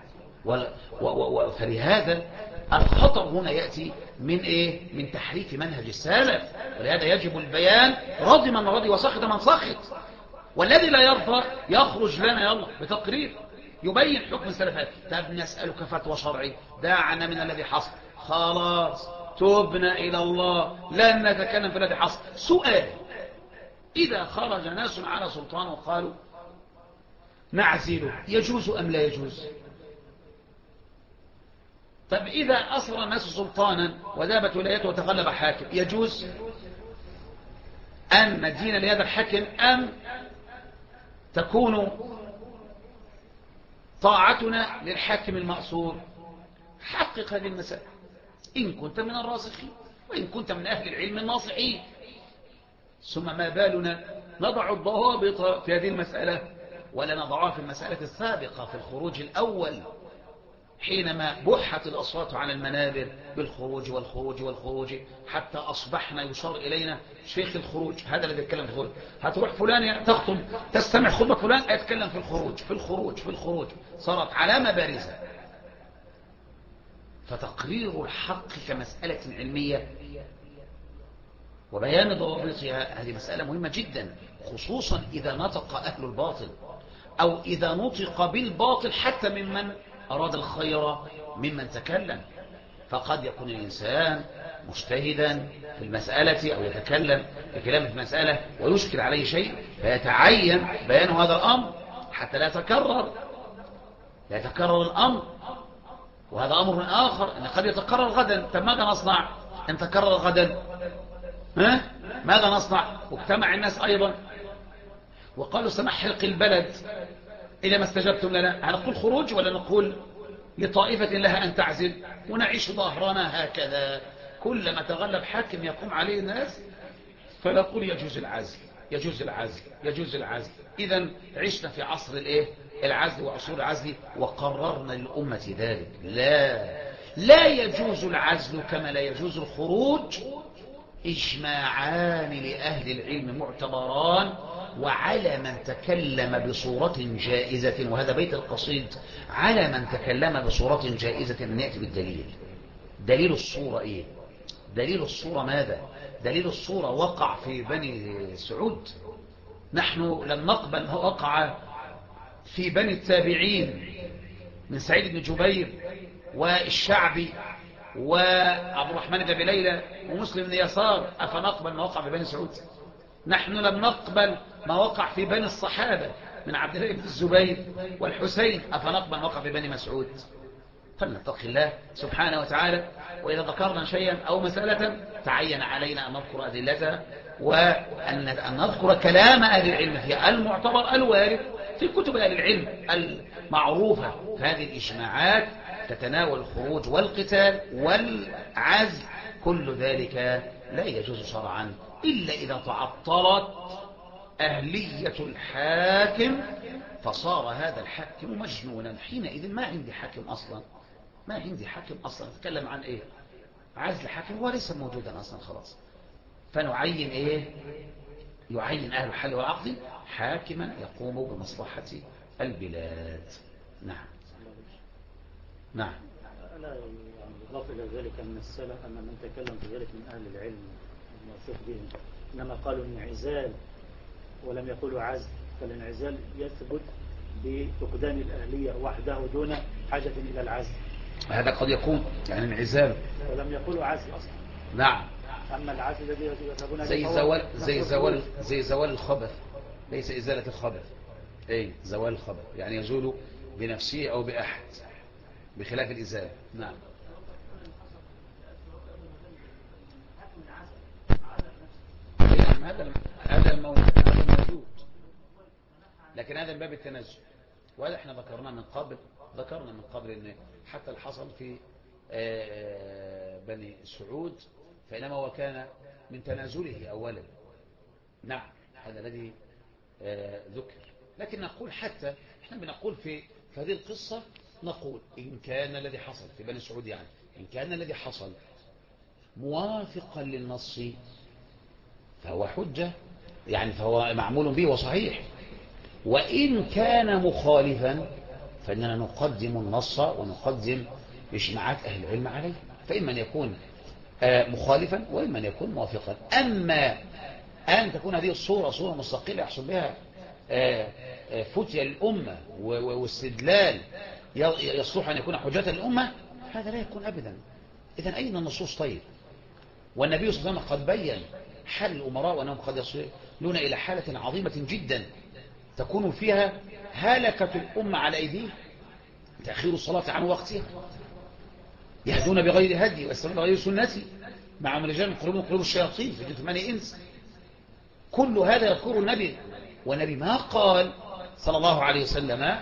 فلهذا الخطر هنا يأتي من إيه؟ من تحريف منهج السلف. ولهذا يجب البيان، رضي من رضي وسخط من سخط. والذي لا يرضى يخرج لنا يلا بتقرير يبين حكم السلف. طب نسألك فتوى شرعي، دعنا من الذي حصل، خلاص تبنا إلى الله، لن نتكلم في الذي حصل. سؤال: إذا خرج ناس على سلطان وقالوا نعزله، يجوز أم لا يجوز؟ طب إذا أصر الناس سلطانا وذابت ولايته وتغلب حاكم، يجوز أن ندين لهذا الحاكم أم تكون طاعتنا للحاكم المأصور؟ حقق هذه المسألة إن كنت من الراسخين وإن كنت من أهل العلم الناصحين. ثم ما بالنا نضع الضوابط في هذه المسألة ولا نضعها في المسألة السابقة في الخروج الأول، حينما بحت الأصوات على المنابر بالخروج والخروج والخروج حتى أصبحنا يشار إلينا شيخ الخروج، هذا الذي يتكلم في الخروج. هتروح فلان تخطب تستمع خطبة فلان يتكلم في الخروج في الخروج في الخروج، صارت علامة بارزة. فتقرير الحق كمسألة علمية وبيان ضوابطها هذه مسألة مهمة جدا، خصوصا إذا نطق أهل الباطل أو إذا نطق بالباطل حتى ممن أراد الخير ممن تكلم. فقد يكون الإنسان مجتهدا في المسألة أو يتكلم بكلام في المسألة ويشكل عليه شيء، فيتعين بيان هذا الأمر حتى لا يتكرر الأمر. وهذا أمر آخر، أن قد يتكرر غدا. طب ماذا نصنع إن تكرر غدا؟ ماذا نصنع؟ واجتمع الناس أيضا وقالوا سنحرق البلد إذا ما استجبتم لنا، هنقول خروج ولا نقول لطائفة لها أن تعزل ونعيش ظهرنا هكذا؟ كلما تغلب حاكم يقوم عليه الناس فنقول يجوز العزل يجوز العزل يجوز العزل. إذا عشنا في عصر العزل وعصور العزل وقررنا للأمة ذلك. لا يجوز العزل كما لا يجوز الخروج. إجماعان لأهل العلم معتبران، وعلى من تكلم بصورة جائزة، وهذا بيت القصيد، على من تكلم بصورة جائزة أن يأتي بالدليل. دليل الصورة إيه؟ دليل الصورة ماذا؟ دليل الصورة وقع في بني سعود. نحن لم نقبل ما وقع في بني التابعين من سعيد بن جبير والشعبي وعبد الرحمن بن أبي ليلى ومسلم بن يسار، أفنقبل ما وقع في بني سعود؟ نحن لم نقبل ما وقع في بني الصحابة من عبد الله بن الزبير والحسين، أفنقبل ما وقع في بني مسعود؟ فلنتق الله سبحانه وتعالى. وإذا ذكرنا شيئا أو مسألة تعين علينا أن نذكر أدلتها وأن نذكر كلام أهل العلم في المعتبر الوارد في كتب أهل العلم المعروفة. فهذه الإجماعات تتناول الخروج والقتال والعزل، كل ذلك لا يجوز شرعا إلا إذا تعطلت أهلية الحاكم فصار هذا الحاكم مجنونا. حينئذ ما عندي حاكم أصلا، ما عندي حاكم أصلا. أتكلم عن إيه؟ عزل حاكم هو ليس موجودا أصلا، خلاص. فنعين إيه؟ يعين أهل الحل والعقد حاكما يقوم بمصلحة البلاد. نعم. نعم. ألا يعني إضافة إلى ذلك أن السلف أن من تكلم في ذلك من أهل العلم الموثوق بهم إنما قالوا انعزال ولم يقولوا عزل، فالانعزال يثبت بفقدان الأهلية وحده دون حاجة إلى العزل. هذا قد يكون يعني انعزال، ولم يقولوا عزل أصلا. نعم. أما العزل الذي يذهبون زي زوال الخبث، ليس إزالة الخبث. أي زوال الخبث يعني يزول بنفسه أو بأحد بخلاف الإزالة. نعم. هذا الموجود، لكن هذا من باب التنزل، وهذا احنا ذكرنا من قبل ان حتى الحصل في بني سعود فإنما هو كان من تنازله أولا. نعم، هذا الذي ذكر. لكن نقول حتى احنا بنقول في هذه القصة، نقول إن كان الذي حصل في بني سعود يعني إن كان الذي حصل موافقا للنص فهو حجة، يعني فهو معمول به وصحيح. وإن كان مخالفا فإننا نقدم النص ونقدم إجماعات أهل العلم عليه، فإما أن يكون مخالفا وإما أن يكون موافقا. أما أن تكون هذه الصورة صورة مستقلة يحصل بها فتية للأمة واستدلال يصلح أن يكون حجة للأمة، هذا لا يكون أبدا. إذن أين النصوص؟ طيب، والنبي صلى الله عليه وسلم قد بين حال الأمراء وأنهم قد يصلون إلى حالة عظيمة جدا تكون فيها هلكة الأمة على أيديه، تأخير الصلاة عن وقتها، يهدون بغير هدي ويستمعون بغير سنتي، مع رجال قلوب الشياطين في جثمان إنس. كل هذا يذكره النبي، والنبي ما قال صلى الله عليه وسلم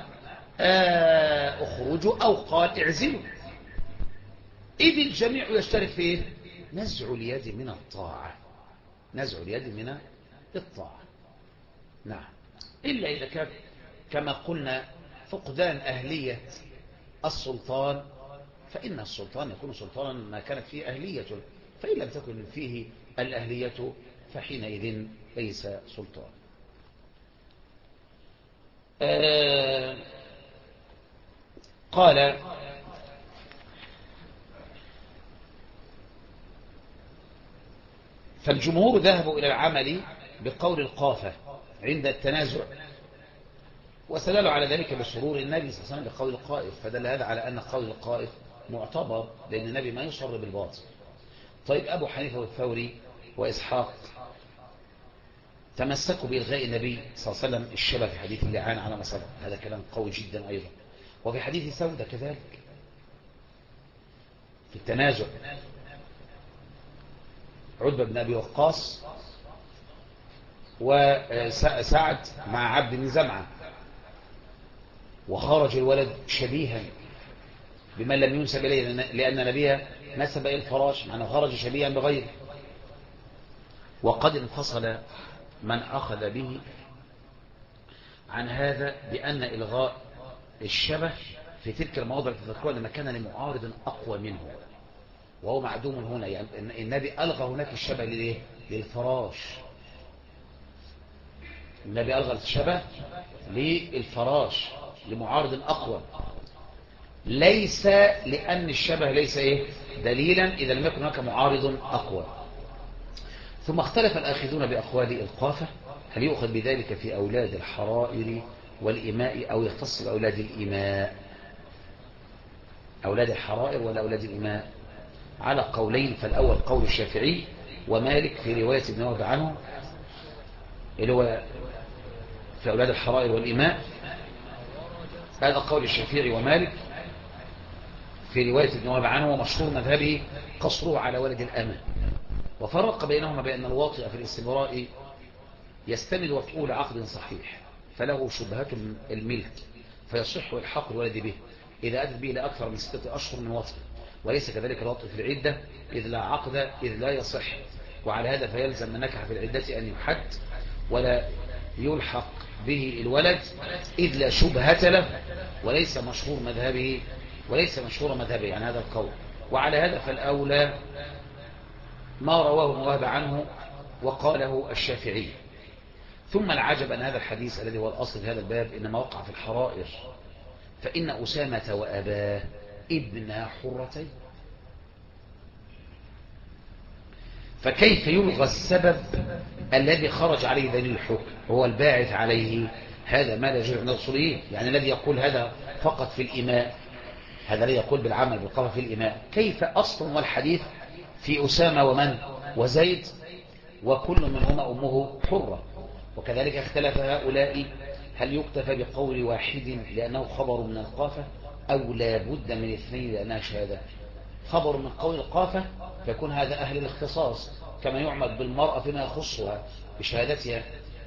اخرجوا أو قال اعزلوا، إذ الجميع يشترك فيه نزع اليد من الطاعة، نزع اليد من الطاعة. نعم، إلا إذا كان كما قلنا فقدان أهلية السلطان، فإن السلطان يكون سلطانا ما كانت فيه أهلية، فإن لم تكن فيه الأهلية فحينئذ ليس سلطان. قال فالجمهور ذهبوا إلى العمل بقول القافة عند التنازع، واستدلوا على ذلك بسرور النبي صلى الله عليه وسلم بقول القائف، فدل هذا على أن قول القائف معتبر، لأن النبي ما يصر بالباطل. طيب، أبو حنيفة والثوري وإسحاق تمسكوا بإلغاء النبي صلى الله عليه وسلم الشبه في حديث اللعان على مصدر، هذا كلام قوي جدا أيضا. وفي حديث سودة كذلك في التنازع، عتبة بن أبي وقاص وسعد مع عبد بن زمعة، وخرج الولد شبيها بمن لم ينسب إليه، لأن نبيها نسب إلى الفراش، معنى خرج شبيها بغيره. وقد انفصل من أخذ به عن هذا بأن إلغاء الشبه في تلك المواضع التي تذكرها لما كان لمعارض أقوى منه، وهو معدوم هنا. يعني النبي ألغى هناك الشبه للفراش، النبي ألغى الشبه للفراش لمعارض أقوى، ليس لأن الشبه ليس دليلا إذا لم يكن هناك معارض أقوى. ثم اختلف الآخذون بأقوال القافة، هل يؤخذ بذلك في أولاد الحرائر والإماء أو يختص بأولاد الإماء، أولاد الحرائر ولا أولاد الإماء؟ على قولين، فالأول قول الشافعي ومالك في رواية ابن وهب عنه، اللي هو في أولاد الحرائر والإماء، هذا قول الشافعي ومالك في رواية ابن وهب عنه، ومشهور مذهبه قصره على ولد الأمة. وفرق بينهما بأن الواطئ في الاستبراء يستند وطئول عقد صحيح فله شبهة الملك فيصح الحق الولد به إذا أدت به لأكثر من 6 أشهر من وطئ، وليس كذلك الوطئ في العدة إذ لا عقد إذ لا يصح. وعلى هذا فيلزم من نكح في العدة أن يحد ولا يلحق به الولد إذ لا شبهة له، وليس مشهور مذهبه يعني هذا القول. وعلى هذا فالأولى ما رواه ابن وهب عنه وقاله الشافعي، ثم العجب أن هذا الحديث الذي هو الأصل في هذا الباب إنما وقع في الحرائر، فإن أسامة وأباه ابن حرتين، فكيف يلغى السبب الذي خرج عليه دليل الحكم هو الباعث عليه؟ هذا ما لا يجوز عند الأصوليين. يعني الذي يقول هذا فقط في الإماء، هذا الذي يقول بالعمل بالقول في الإماء، كيف أصلا والحديث في أسامة ومن وزيد وكل منهما أمه حرة؟ وكذلك اختلف هؤلاء هل يكتفى بقول واحد لأنه خبر من القافة أو لا بد من اثنين لأنها شهادة؟ خبر من قول القافة فيكون هذا أهل الاختصاص كما يعمل بالمرأة فيما يخصها بشهادتها.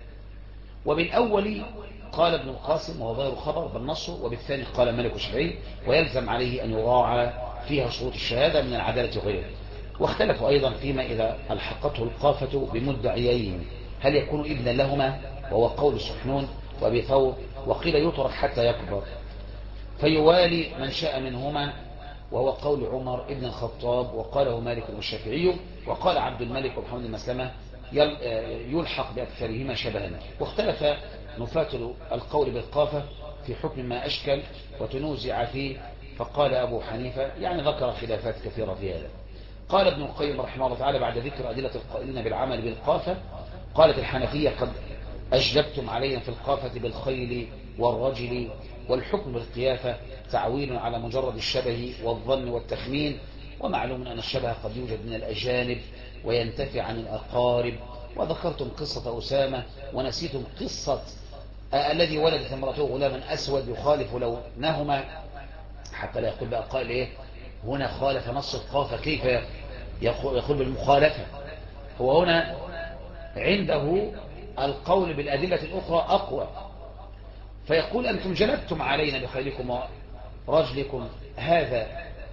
وبالأول قال ابن القاسم وهو غير خبر بالنص، وبالثاني قال مالك الشافعي ويلزم عليه أن يراعى فيها شروط الشهادة من العدالة وغيره. واختلفوا أيضا فيما إذا ألحقته القافة بمدعيين هل يكون ابنا لهما، وهو قول سحنون وأبي ثور، وقيل يترك حتى يكبر فيوالي من شاء منهما، وهو قول عمر ابن الخطاب وقاله مالك والشافعي، وقال عبد الملك ومحمد بن مسلمة يلحق بأكثرهما شبها. واختلف نفاة القول بالقافة في حكم ما أشكل وتنوزع فيه، فقال أبو حنيفة يعني ذكر خلافات كثيرة في هذا. قال ابن القيم رحمه الله تعالى بعد ذكر أدلة القائلين بالعمل بالقافة، قالت الحنفية قد أجلبتم علينا في القافة بالخيل والرجل، والحكم بالقيافة تعويل على مجرد الشبه والظن والتخمين، ومعلوم أن الشبه قد يوجد من الأجانب وينتفي عن الأقارب. وذكرتم قصة أسامة ونسيتم قصة الذي ولدت امرأته غلاما أسود يخالف لونهما، حتى لا يقول بقى قائل إيه هنا خالف نص القافة، كيف يقول بالمخالفة؟ هو هنا عنده القول بالأدلة الأخرى أقوى، فيقول أنتم جلبتم علينا بخيلكم ورجلكم هذا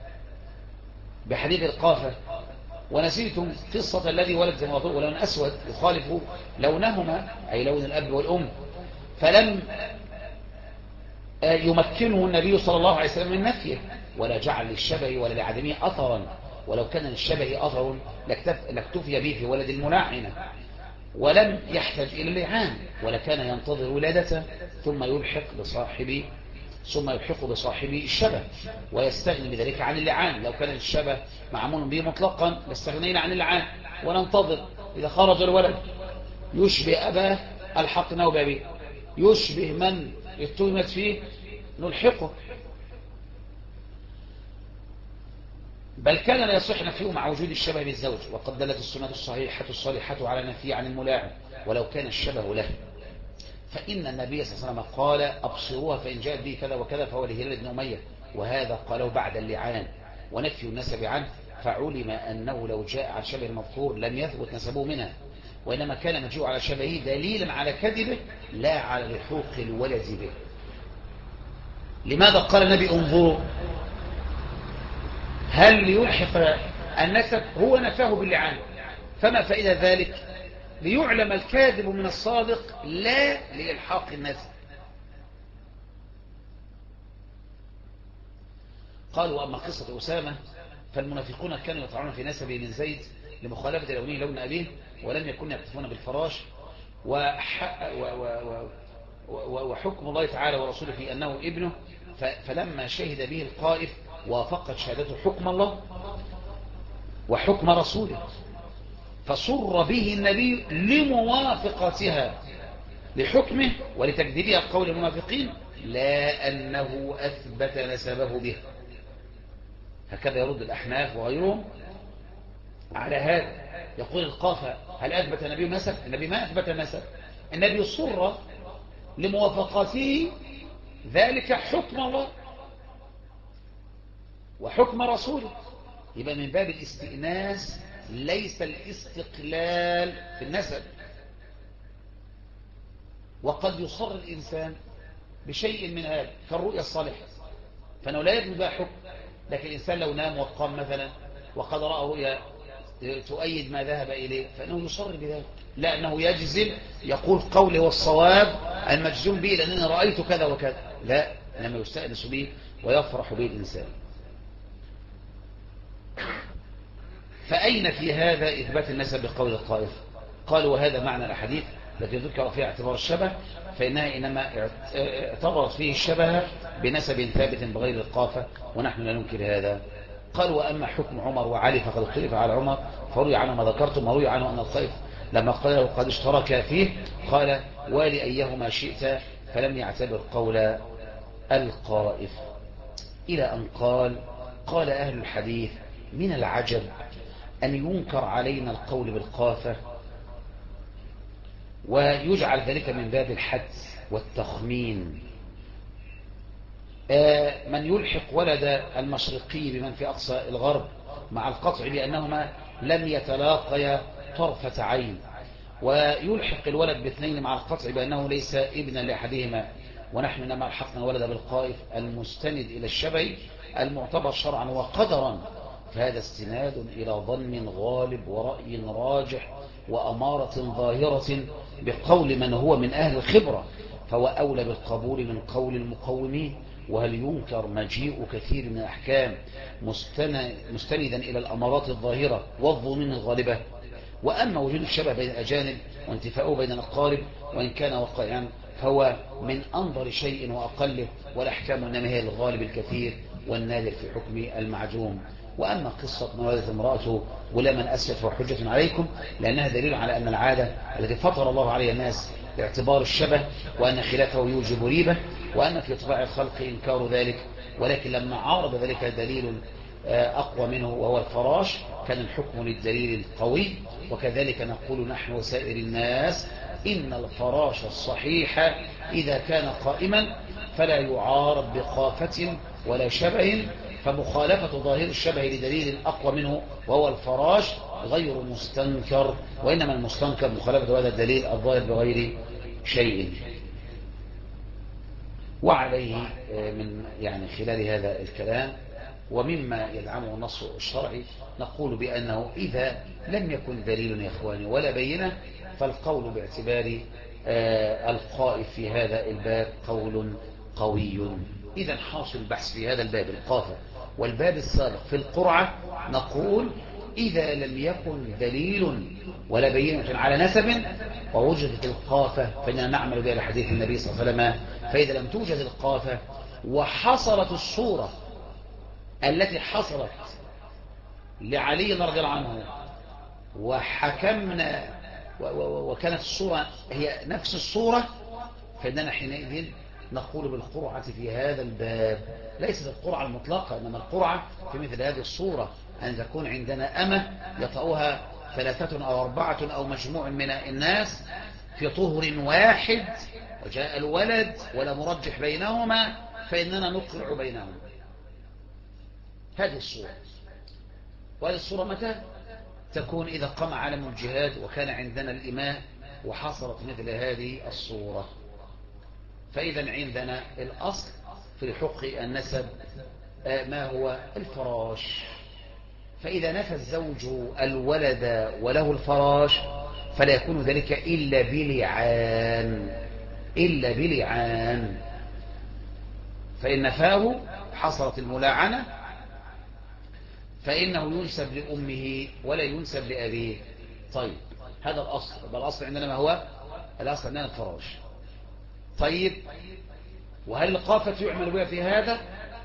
بحديث القافة ونسيتم قصة الذي ولد امرأته ولون أسود يخالف لونهما أي لون الأب والأم، فلم يمكنه النبي صلى الله عليه وسلم من نفيه ولا جعل للشبه ولا لعدمه أثرا، ولو كان للشبه أثر لاكتفي به في ولد الملاعنة ولم يحتاج إلى اللعان، ولكان ينتظر ولادته ثم يلحق بصاحب الشبه ويستغني بذلك عن اللعان. لو كان الشبه معمول به مطلقا لاستغنينا عن اللعان وننتظر إذا خرج الولد يشبه أباه الحقنا بأبيه، يشبه من اتهمت فيه نلحقه، بل كان لا يصح نفيه مع وجود الشبه بالزوج، وقد دلت السنة الصحيحة الصالحة على نفيه عن الملاعن ولو كان الشبه له، فإن النبي صلى الله عليه وسلم قال أبصروها فإن جاءت به كذا وكذا فهو لهلال بن أمية، وهذا قاله بعد اللعان ونفي النسب عنه، فعلم أنه لو جاء على شبه المذكور لم يثبت نسبه منها، وإنما كان مجيء على شبهه دليلا على كذبه لا على لحوق الولد به. لماذا قال النبي انظروا؟ هل ليلحق النسب؟ هو نفاه باللعان، فما فائدة ذلك؟ ليعلم الكاذب من الصادق لا لإلحاق النسب. قالوا وأما قصة أسامة فالمنافقون كانوا يطعنون في نسبه من زيد لمخالفة لونه لون أبيه، ولم يكونوا يقتفون بالفراش، وحكم الله تعالى ورسوله في أنه ابنه، فلما شهد به القائف وافقت شهادته حكم الله وحكم رسوله، فصر به النبي لموافقتها لحكمه ولتكذيبها قول المنافقين لا أنه أثبت نسبه به. هكذا يرد الأحناف وغيرهم على هذا، يقول القافة هل أثبت النبي نسب؟ النبي ما أثبت نسب، النبي صر لموافقته ذلك حكم الله وحكم رسوله. يبقى من باب الاستئناس ليس الاستقلال في النسب. وقد يصر الإنسان بشيء من هذا كالرؤيا الصالحة، فأنه لا يجب بها حكم، لكن الإنسان لو نام وقام مثلا وقد رأى رؤيا تؤيد ما ذهب إليه فإنه يصر بذلك، لا أنه يجزم يقول قوله والصواب المجزوم به لأنني رأيت كذا وكذا، لا، إنما يستأنس به ويفرح به الإنسان. فأين في هذا إثبات النسب بقول القائف؟ قالوا وهذا معنى الحديث التي ذكر فيها اعتبار الشبه فإنها إنما اعتبرت فيه الشبه بنسب ثابت بغير القافة، ونحن لا ننكر هذا. قال وأما حكم عمر وعلي فقد اختلف على عمر فروي عنه ما ذكرتم، وروي عنه أن الخيف لما قال له قد اشترك فيه قال والي أيهما شئت، فلم يعتبر قول القائف، إلى أن قال أهل الحديث من العجب أن ينكر علينا القول بالقافة ويجعل ذلك من باب الحدس والتخمين. من يلحق ولد المشرقي بمن في أقصى الغرب مع القطع بأنهما لم يتلاقيا طرفة عين، ويلحق الولد باثنين مع القطع بأنه ليس ابنا لأحدهما، ونحن إنما الحقنا الولد بالقائف المستند إلى الشبه المعتبر شرعا وقدرا، فهذا استناد إلى ظن غالب ورأي راجح وأمارة ظاهرة بقول من هو من أهل الخبرة، فهو أولى بالقبول من قول المقومين. وهل ينكر مجيء كثير من الأحكام مستندا إلى الأمارات الظاهرة والظنون الغالبة؟ وأما وجود الشبه بين الأجانب وانتفاؤه بين الأقارب وإن كان واقعا فهو من أنظر شيء وأقله، والأحكام إنما هي الغالب الكثير والنادر في حكم المعجوم. وأما قصة من ولدت امرأته غلاما أسود فحجة عليكم، لأنها دليل على أن العادة التي فطر الله عليها الناس باعتبار الشبه وأن خلافه يوجب ريبة، وأن في طباع الخلق إنكار ذلك، ولكن لما عارض ذلك دليل أقوى منه وهو الفراش كان الحكم للدليل القوي. وكذلك نقول نحن وسائر الناس إن الفراش الصحيح إذا كان قائما فلا يعارض بخافة ولا شبه، فمخالفة ظاهر الشبه لدليل أقوى منه وهو الفراش غير مستنكر، وإنما المستنكر مخالفة هذا الدليل الظاهر بغير شيء. وعليه من خلال هذا الكلام ومما يدعمه النص الشرعي نقول بأنه إذا لم يكن دليل يا إخواني ولا بينة فالقول باعتبار القائف في هذا الباب قول قوي. إذا حاصل البحث في هذا الباب القافة والباب السابق في القرعة نقول إذا لم يكن دليل ولا بينة على نسب ووجدت القافة فإننا نعمل بها لحديث النبي صلى الله عليه وسلم. فإذا لم توجد القافة وحصلت الصورة التي حصلت لعلي رضي الله عنه وحكمنا وكانت الصورة هي نفس الصورة، فإننا حينئذ نقول بالقرعة في هذا الباب، ليست القرعة المطلقة، إنما القرعة في مثل هذه الصورة أن تكون عندنا أمة يطأها 3 أو 4 أو مجموع من الناس في طهر واحد وجاء الولد ولا مرجح بينهما، فإننا نقرع بينهما. هذه الصورة. وهذه الصورة متى تكون؟ إذا قام عالم الجهاد وكان عندنا الإماء وحصلت مثل هذه الصورة. فإذا عندنا الأصل في حق النسب ما هو الفراش، فإذا نفى الزوج الولد وله الفراش فلا يكون ذلك إلا بلعان، فإن نفاه حصلت الملاعنة فإنه ينسب لأمه ولا ينسب لأبيه. طيب هذا الأصل، الأصل عندنا ما هو؟ الأصل عندنا الفراش. طيب وهل القافة يعمل بها في هذا؟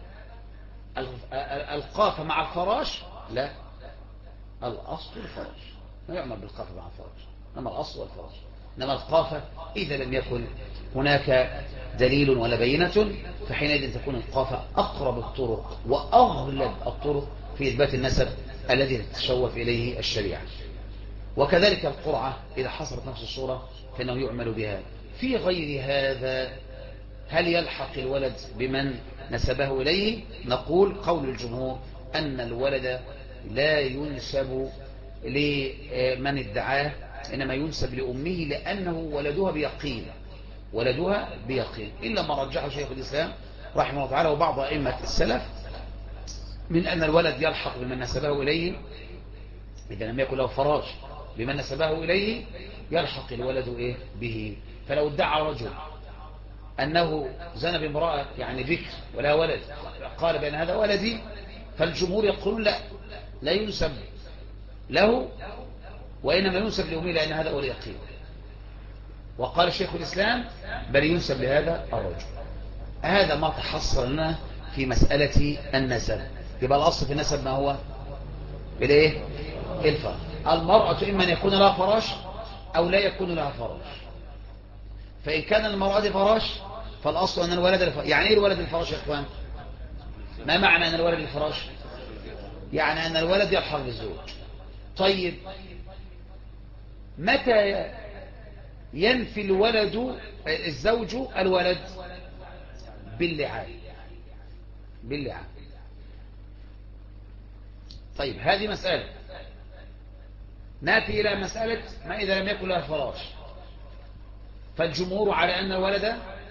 القافة مع الفراش؟ لا، الأصل الفراش، ما يعمل بالقافة مع الفراش، إنما الأصل والفراش. إنما القافة إذا لم يكن هناك دليل ولا بينة فحينئذ تكون القافة أقرب الطرق وأغلب الطرق في إثبات النسب الذي تتشوف إليه الشريعة. وكذلك القرعة إذا حصلت نفس الصورة فإنه يعمل بها. في غير هذا هل يلحق الولد بمن نسبه إليه؟ نقول قول الجمهور أن الولد لا ينسب لمن ادعاه، إنما ينسب لأمه لأنه ولدها بيقين، إلا ما رجحه شيخ الإسلام رحمه الله تعالى وبعض أئمة السلف من أن الولد يلحق بمن نسبه إليه إذا لم يكن له فراش، بمن نسبه إليه يلحق الولد به. فلو ادعى رجل أنه زنى بامرأة بكر ولا ولد قال بأن هذا ولدي، فالجمهور يقول لا ينسب له وإنما ينسب لأمه لأن هذا هو اليقين. وقال شيخ الإسلام بل ينسب لهذا الرجل. هذا ما تحصل لنا في مسألة النسب. يبقى الأصل في النسب ما هو؟ بالإيه؟ الفرج. المرأة إما أن يكون لها فراش أو لا يكون لها فراش. فإن كان المرأة دي فراش فالأصل أن الولد الفراش. يعني إيه الولد الفراش يا إخوان؟ ما معنى أن الولد الفراش؟ يعني أن الولد يلحق بالزوج. طيب متى ينفي الزوج الولد؟ باللعان. باللعان. طيب هذه مسألة. نأتي إلى مسألة ما إذا لم يكن لها فراش. فالجمهور على أن الولد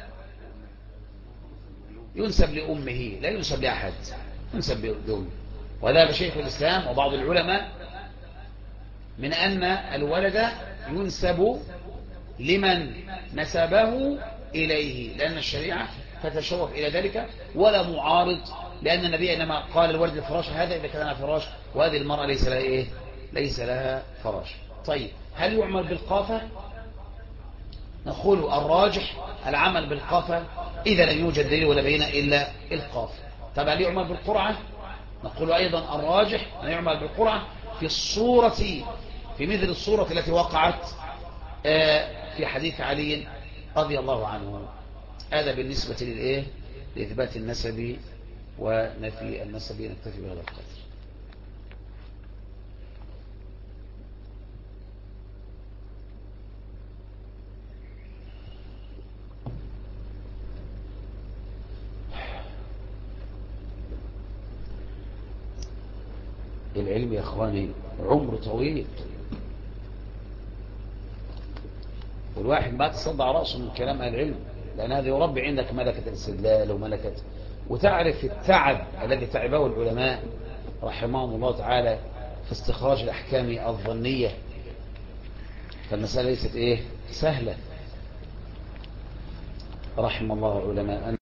ينسب لأمه لا ينسب لأحد، ينسب لأمه. وذهب شيخ الإسلام وبعض العلماء من أن الولد ينسب لمن نسبه إليه، لأن الشريعة تتشوف إلى ذلك ولا معارض، لأن النبي إنما قال الولد الفراش هذا إذا كان لها فراش، وهذه المرأة ليس لها إيه؟ ليس لها فراش. طيب هل يعمل بالقافة؟ نقول الراجح العمل بالقافة إذا لم يوجد دليل ولا بينة إلا القافة. طب هل يعمل بالقرعة؟ نقول أيضا الراجح أن يعمل بالقرعة في الصورة، في مثل الصورة التي وقعت في حديث علي رضي الله عنه. هذا بالنسبة للإيه؟ لإثبات النسب ونفي النسب. نكتفي بهذا القدر. العلم يا اخواني عمر طويل، والواحد ما تصدع رأسه من كلام العلم، لأن هذا يربي عندك ملكة الاستدلال وملكة، وتعرف التعب الذي تعبه العلماء رحمهم الله تعالى في استخراج الأحكام الظنية. فالمسألة ليست إيه؟ سهلة. رحم الله علماء.